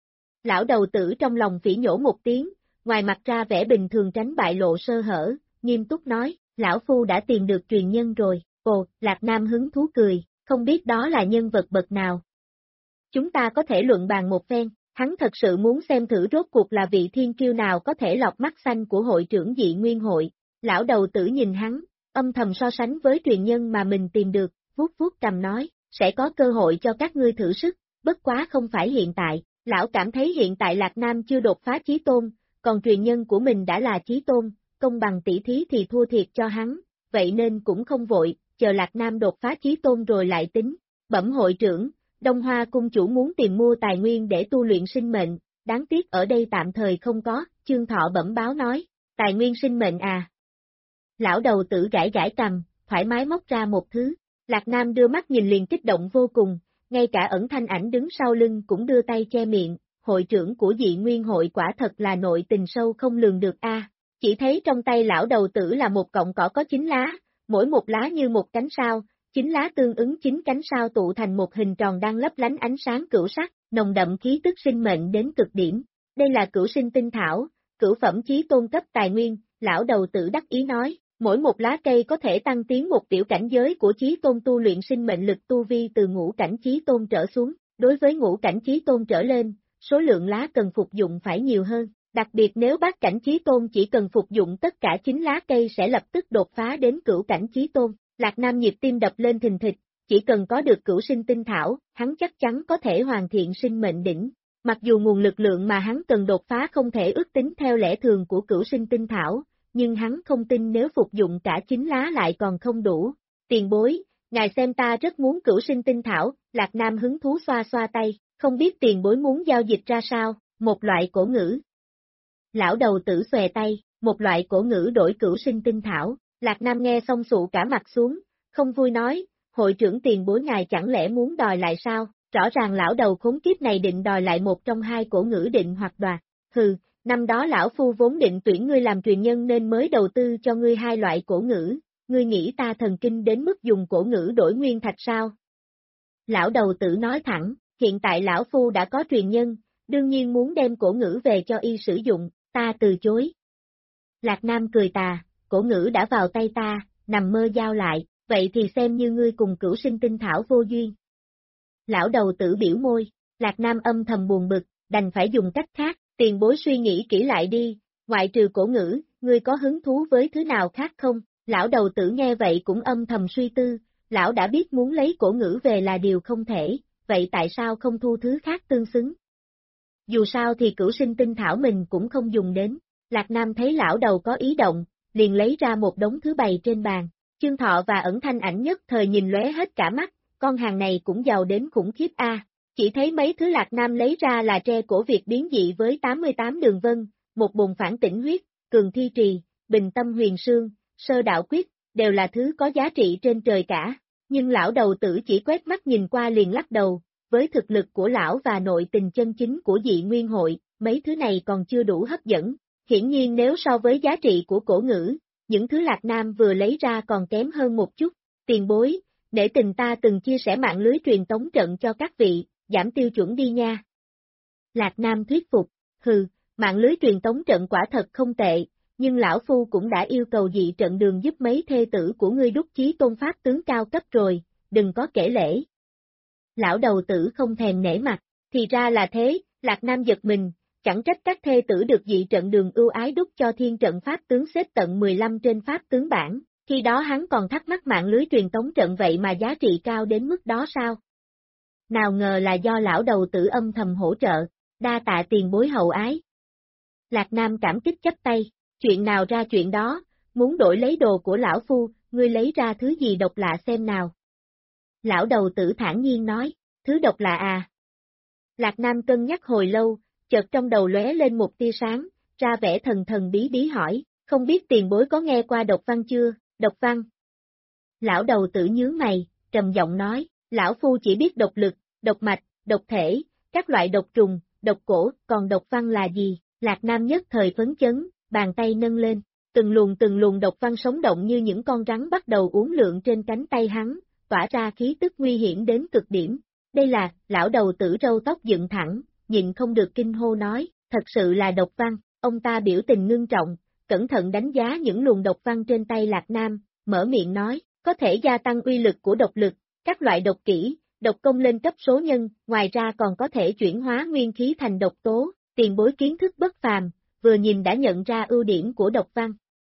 Lão đầu tử trong lòng phỉ nhổ một tiếng, ngoài mặt ra vẻ bình thường tránh bại lộ sơ hở, nghiêm túc nói, lão phu đã tìm được truyền nhân rồi, ồ, Lạc Nam hứng thú cười, không biết đó là nhân vật bậc nào. Chúng ta có thể luận bàn một phen, hắn thật sự muốn xem thử rốt cuộc là vị thiên kiêu nào có thể lọc mắt xanh của hội trưởng Dị Nguyên hội. Lão đầu tử nhìn hắn, âm thầm so sánh với truyền nhân mà mình tìm được, vuốt vuốt cầm nói, sẽ có cơ hội cho các ngươi thử sức, bất quá không phải hiện tại. Lão cảm thấy hiện tại Lạc Nam chưa đột phá chí tôn, còn truyền nhân của mình đã là chí tôn, công bằng tỷ thí thì thua thiệt cho hắn, vậy nên cũng không vội, chờ Lạc Nam đột phá chí tôn rồi lại tính. Bẩm hội trưởng, Đông Hoa cung chủ muốn tìm mua tài nguyên để tu luyện sinh mệnh, đáng tiếc ở đây tạm thời không có, Chương Thọ bẩm báo nói, tài nguyên sinh mệnh à. Lão đầu tử gãi gãi cầm, thoải mái móc ra một thứ, Lạc Nam đưa mắt nhìn liền kích động vô cùng, ngay cả Ẩn Thanh Ảnh đứng sau lưng cũng đưa tay che miệng, hội trưởng của Dị Nguyên hội quả thật là nội tình sâu không lường được a. Chỉ thấy trong tay lão đầu tử là một cọng cỏ có 9 lá, mỗi một lá như một cánh sao, 9 lá tương ứng 9 cánh sao tụ thành một hình tròn đang lấp lánh ánh sáng cửu sắc, nồng đậm khí tức sinh mệnh đến cực điểm. Đây là cửu sinh tinh thảo, cửu phẩm chí tôn cấp tài nguyên, lão đầu tử đắc ý nói, mỗi một lá cây có thể tăng tiến một tiểu cảnh giới của chí tôn tu luyện sinh mệnh lực tu vi từ ngũ cảnh chí tôn trở xuống, đối với ngũ cảnh chí tôn trở lên, số lượng lá cần phục dụng phải nhiều hơn, đặc biệt nếu bát cảnh chí tôn chỉ cần phục dụng tất cả 9 lá cây sẽ lập tức đột phá đến cửu cảnh chí tôn. Lạc Nam nhịp tim đập lên thình thịch, chỉ cần có được cửu sinh tinh thảo, hắn chắc chắn có thể hoàn thiện sinh mệnh đỉnh Mặc dù nguồn lực lượng mà hắn cần đột phá không thể ước tính theo lẽ thường của cửu sinh tinh thảo, nhưng hắn không tin nếu phục dụng cả 9 lá lại còn không đủ. Tiền bối, ngài xem ta rất muốn cửu sinh tinh thảo, Lạc Nam hứng thú xoa xoa tay, không biết tiền bối muốn giao dịch ra sao, một loại cổ ngữ. Lão đầu tử xòe tay, một loại cổ ngữ đổi cửu sinh tinh thảo, Lạc Nam nghe xong sụ cả mặt xuống, không vui nói, hội trưởng tiền bối ngài chẳng lẽ muốn đòi lại sao, rõ ràng lão đầu khốn kiếp này định đòi lại một trong hai cổ ngữ định hoặc đoạt, hừ, năm đó lão phu vốn định tuyển ngươi làm truyền nhân nên mới đầu tư cho ngươi hai loại cổ ngữ, ngươi nghĩ ta thần kinh đến mức dùng cổ ngữ đổi nguyên thạch sao? Lão đầu tử nói thẳng, hiện tại lão phu đã có truyền nhân, đương nhiên muốn đem cổ ngữ về cho y sử dụng, ta từ chối. Lạc Nam cười tà, cổ ngữ đã vào tay ta, nằm mơ giao lại, vậy thì xem như ngươi cùng cửu sinh tinh thảo vô duyên. Lão đầu tử biểu môi, Lạc Nam âm thầm buồn bực, đành phải dùng cách khác, tiền bối suy nghĩ kỹ lại đi, ngoại trừ cổ ngữ, ngươi có hứng thú với thứ nào khác không? Lão đầu tử nghe vậy cũng âm thầm suy tư, lão đã biết muốn lấy cổ ngữ về là điều không thể, vậy tại sao không thu thứ khác tương xứng? Dù sao thì cửu sinh tinh thảo mình cũng không dùng đến, Lạc Nam thấy lão đầu có ý động, liền lấy ra một đống thứ bày trên bàn, Chương Thọ và Ẩn Thanh Ảnh nhất thời nhìn lóe hết cả mắt, con hàng này cũng giàu đến khủng khiếp a. Chỉ thấy mấy thứ Lạc Nam lấy ra là tre cổ Việt biến dị với 88 đường vân, một bồn phản tỉnh huyết, cường thi trì, bình tâm huyền sương, sơ đạo quyết, đều là thứ có giá trị trên trời cả, nhưng lão đầu tử chỉ quét mắt nhìn qua liền lắc đầu, với thực lực của lão và nội tình chân chính của dị nguyên hội, mấy thứ này còn chưa đủ hấp dẫn, hiển nhiên nếu so với giá trị của cổ ngữ, những thứ Lạc Nam vừa lấy ra còn kém hơn một chút, tiền bối, để tình ta từng chia sẻ mạng lưới truyền tống trận cho các vị, giảm tiêu chuẩn đi nha. Lạc Nam thuyết phục, hừ, mạng lưới truyền tống trận quả thật không tệ, nhưng lão phu cũng đã yêu cầu dị trận đường giúp mấy thê tử của ngươi đúc chí tôn pháp tướng cao cấp rồi, đừng có kể lễ. Lão đầu tử không thèm nể mặt, thì ra là thế, Lạc Nam giật mình, chẳng trách các thê tử được dị trận đường ưu ái đúc cho thiên trận pháp tướng xếp tận 15 trên pháp tướng bảng, khi đó hắn còn thắc mắc mạng lưới truyền tống trận vậy mà giá trị cao đến mức đó sao? Nào ngờ là do lão đầu tử âm thầm hỗ trợ, đa tạ tiền bối hậu ái. Lạc Nam cảm kích chấp tay, chuyện nào ra chuyện đó, muốn đổi lấy đồ của lão phu, ngươi lấy ra thứ gì độc lạ xem nào. Lão đầu tử thản nhiên nói, thứ độc lạ à? Lạc Nam cân nhắc hồi lâu, chợt trong đầu lóe lên một tia sáng, ra vẻ thần thần bí bí hỏi, không biết tiền bối có nghe qua độc văn chưa, độc văn. Lão đầu tử nhướng mày, trầm giọng nói, lão phu chỉ biết độc lực, độc mạch, độc thể, các loại độc trùng, độc cổ, còn độc văn là gì? Lạc Nam nhất thời phấn chấn, bàn tay nâng lên, từng luồng độc văn sống động như những con rắn bắt đầu uốn lượn trên cánh tay hắn, tỏa ra khí tức nguy hiểm đến cực điểm. Đây là, lão đầu tử râu tóc dựng thẳng, nhịn không được kinh hô nói, thật sự là độc văn, ông ta biểu tình ngưng trọng, cẩn thận đánh giá những luồng độc văn trên tay Lạc Nam, mở miệng nói, có thể gia tăng uy lực của độc lực, các loại độc kỹ, độc công lên cấp số nhân, ngoài ra còn có thể chuyển hóa nguyên khí thành độc tố, tiền bối kiến thức bất phàm, vừa nhìn đã nhận ra ưu điểm của độc văn.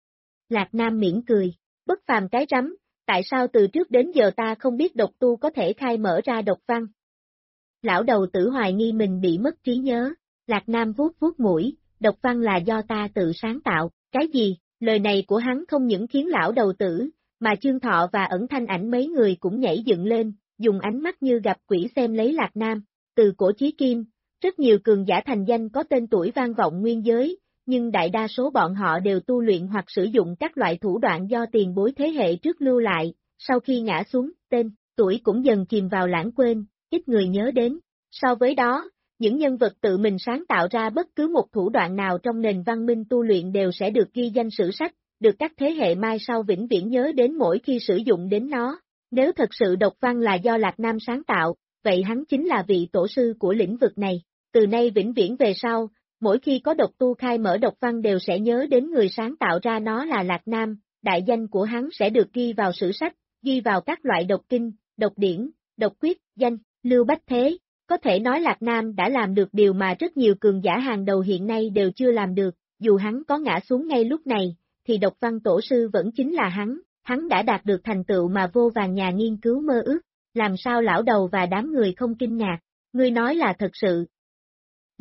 Lạc Nam mỉm cười, bất phàm cái rắm, tại sao từ trước đến giờ ta không biết độc tu có thể khai mở ra độc văn? Lão đầu tử hoài nghi mình bị mất trí nhớ, Lạc Nam vuốt vuốt mũi, độc văn là do ta tự sáng tạo, cái gì? Lời này của hắn không những khiến lão đầu tử, mà Chương Thọ và Ẩn Thanh Ảnh mấy người cũng nhảy dựng lên, dùng ánh mắt như gặp quỷ xem lấy Lạc Nam, từ cổ chí kim, rất nhiều cường giả thành danh có tên tuổi vang vọng nguyên giới, nhưng đại đa số bọn họ đều tu luyện hoặc sử dụng các loại thủ đoạn do tiền bối thế hệ trước lưu lại, sau khi ngã xuống, tên, tuổi cũng dần chìm vào lãng quên, ít người nhớ đến. So với đó, những nhân vật tự mình sáng tạo ra bất cứ một thủ đoạn nào trong nền văn minh tu luyện đều sẽ được ghi danh sử sách, được các thế hệ mai sau vĩnh viễn nhớ đến mỗi khi sử dụng đến nó. Nếu thật sự độc văn là do Lạc Nam sáng tạo, vậy hắn chính là vị tổ sư của lĩnh vực này. Từ nay vĩnh viễn về sau, mỗi khi có độc tu khai mở độc văn đều sẽ nhớ đến người sáng tạo ra nó là Lạc Nam, đại danh của hắn sẽ được ghi vào sử sách, ghi vào các loại độc kinh, độc điển, độc quyết, danh, Lưu Bách Thế. Có thể nói Lạc Nam đã làm được điều mà rất nhiều cường giả hàng đầu hiện nay đều chưa làm được, dù hắn có ngã xuống ngay lúc này, thì độc văn tổ sư vẫn chính là hắn đã đạt được thành tựu mà vô vàn nhà nghiên cứu mơ ước, làm sao lão đầu và đám người không kinh ngạc, ngươi nói là thật sự.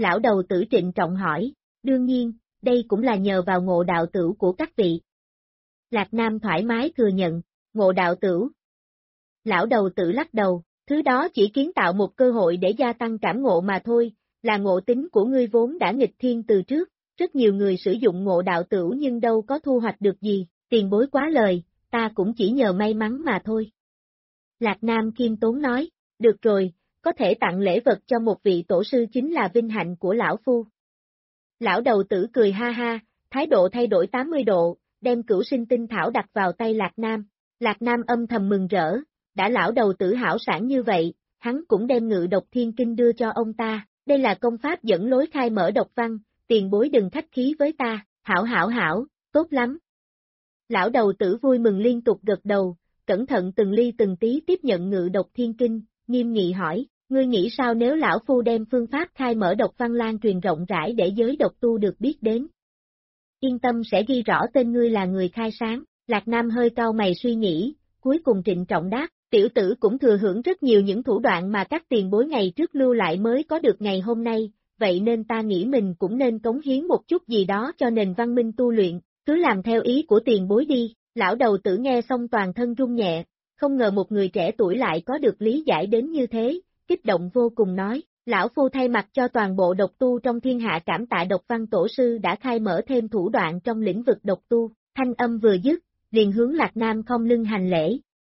Lão đầu tử trịnh trọng hỏi, đương nhiên, đây cũng là nhờ vào ngộ đạo tử của các vị. Lạc Nam thoải mái thừa nhận, ngộ đạo tử. Lão đầu tử lắc đầu, thứ đó chỉ kiến tạo một cơ hội để gia tăng cảm ngộ mà thôi, là ngộ tính của ngươi vốn đã nghịch thiên từ trước, rất nhiều người sử dụng ngộ đạo tử nhưng đâu có thu hoạch được gì, tiền bối quá lời, ta cũng chỉ nhờ may mắn mà thôi. Lạc Nam khiêm tốn nói, được rồi, có thể tặng lễ vật cho một vị tổ sư chính là vinh hạnh của lão phu. Lão đầu tử cười ha ha, thái độ thay đổi 80 độ, đem cửu sinh tinh thảo đặt vào tay Lạc Nam. Lạc Nam âm thầm mừng rỡ, đã lão đầu tử hảo sản như vậy, hắn cũng đem Ngự Độc Thiên Kinh đưa cho ông ta, đây là công pháp dẫn lối khai mở độc văn, tiền bối đừng khách khí với ta, hảo, tốt lắm. Lão đầu tử vui mừng liên tục gật đầu, cẩn thận từng ly từng tí tiếp nhận Ngự Độc Thiên Kinh, nghiêm nghị hỏi, ngươi nghĩ sao nếu lão phu đem phương pháp khai mở độc văn lan truyền rộng rãi để giới độc tu được biết đến? Yên tâm sẽ ghi rõ tên ngươi là người khai sáng, Lạc Nam hơi cau mày suy nghĩ, cuối cùng trịnh trọng đáp, tiểu tử cũng thừa hưởng rất nhiều những thủ đoạn mà các tiền bối ngày trước lưu lại mới có được ngày hôm nay, vậy nên ta nghĩ mình cũng nên cống hiến một chút gì đó cho nền văn minh tu luyện, cứ làm theo ý của tiền bối đi. Lão đầu tử nghe xong toàn thân run nhẹ, không ngờ một người trẻ tuổi lại có được lý giải đến như thế, kích động vô cùng nói, lão phu thay mặt cho toàn bộ độc tu trong thiên hạ cảm tạ độc văn tổ sư đã khai mở thêm thủ đoạn trong lĩnh vực độc tu, thanh âm vừa dứt, liền hướng Lạc Nam khom lưng hành lễ.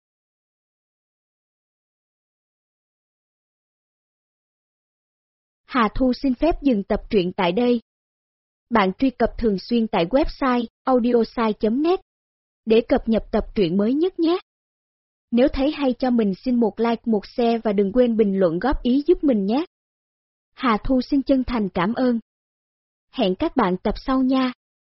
Hà Thu xin phép dừng tập truyện tại đây. Bạn truy cập thường xuyên tại website audiosai.net để cập nhật tập truyện mới nhất nhé. Nếu thấy hay cho mình xin một like, một share và đừng quên bình luận góp ý giúp mình nhé. Hà Thu xin chân thành cảm ơn. Hẹn các bạn tập sau nha.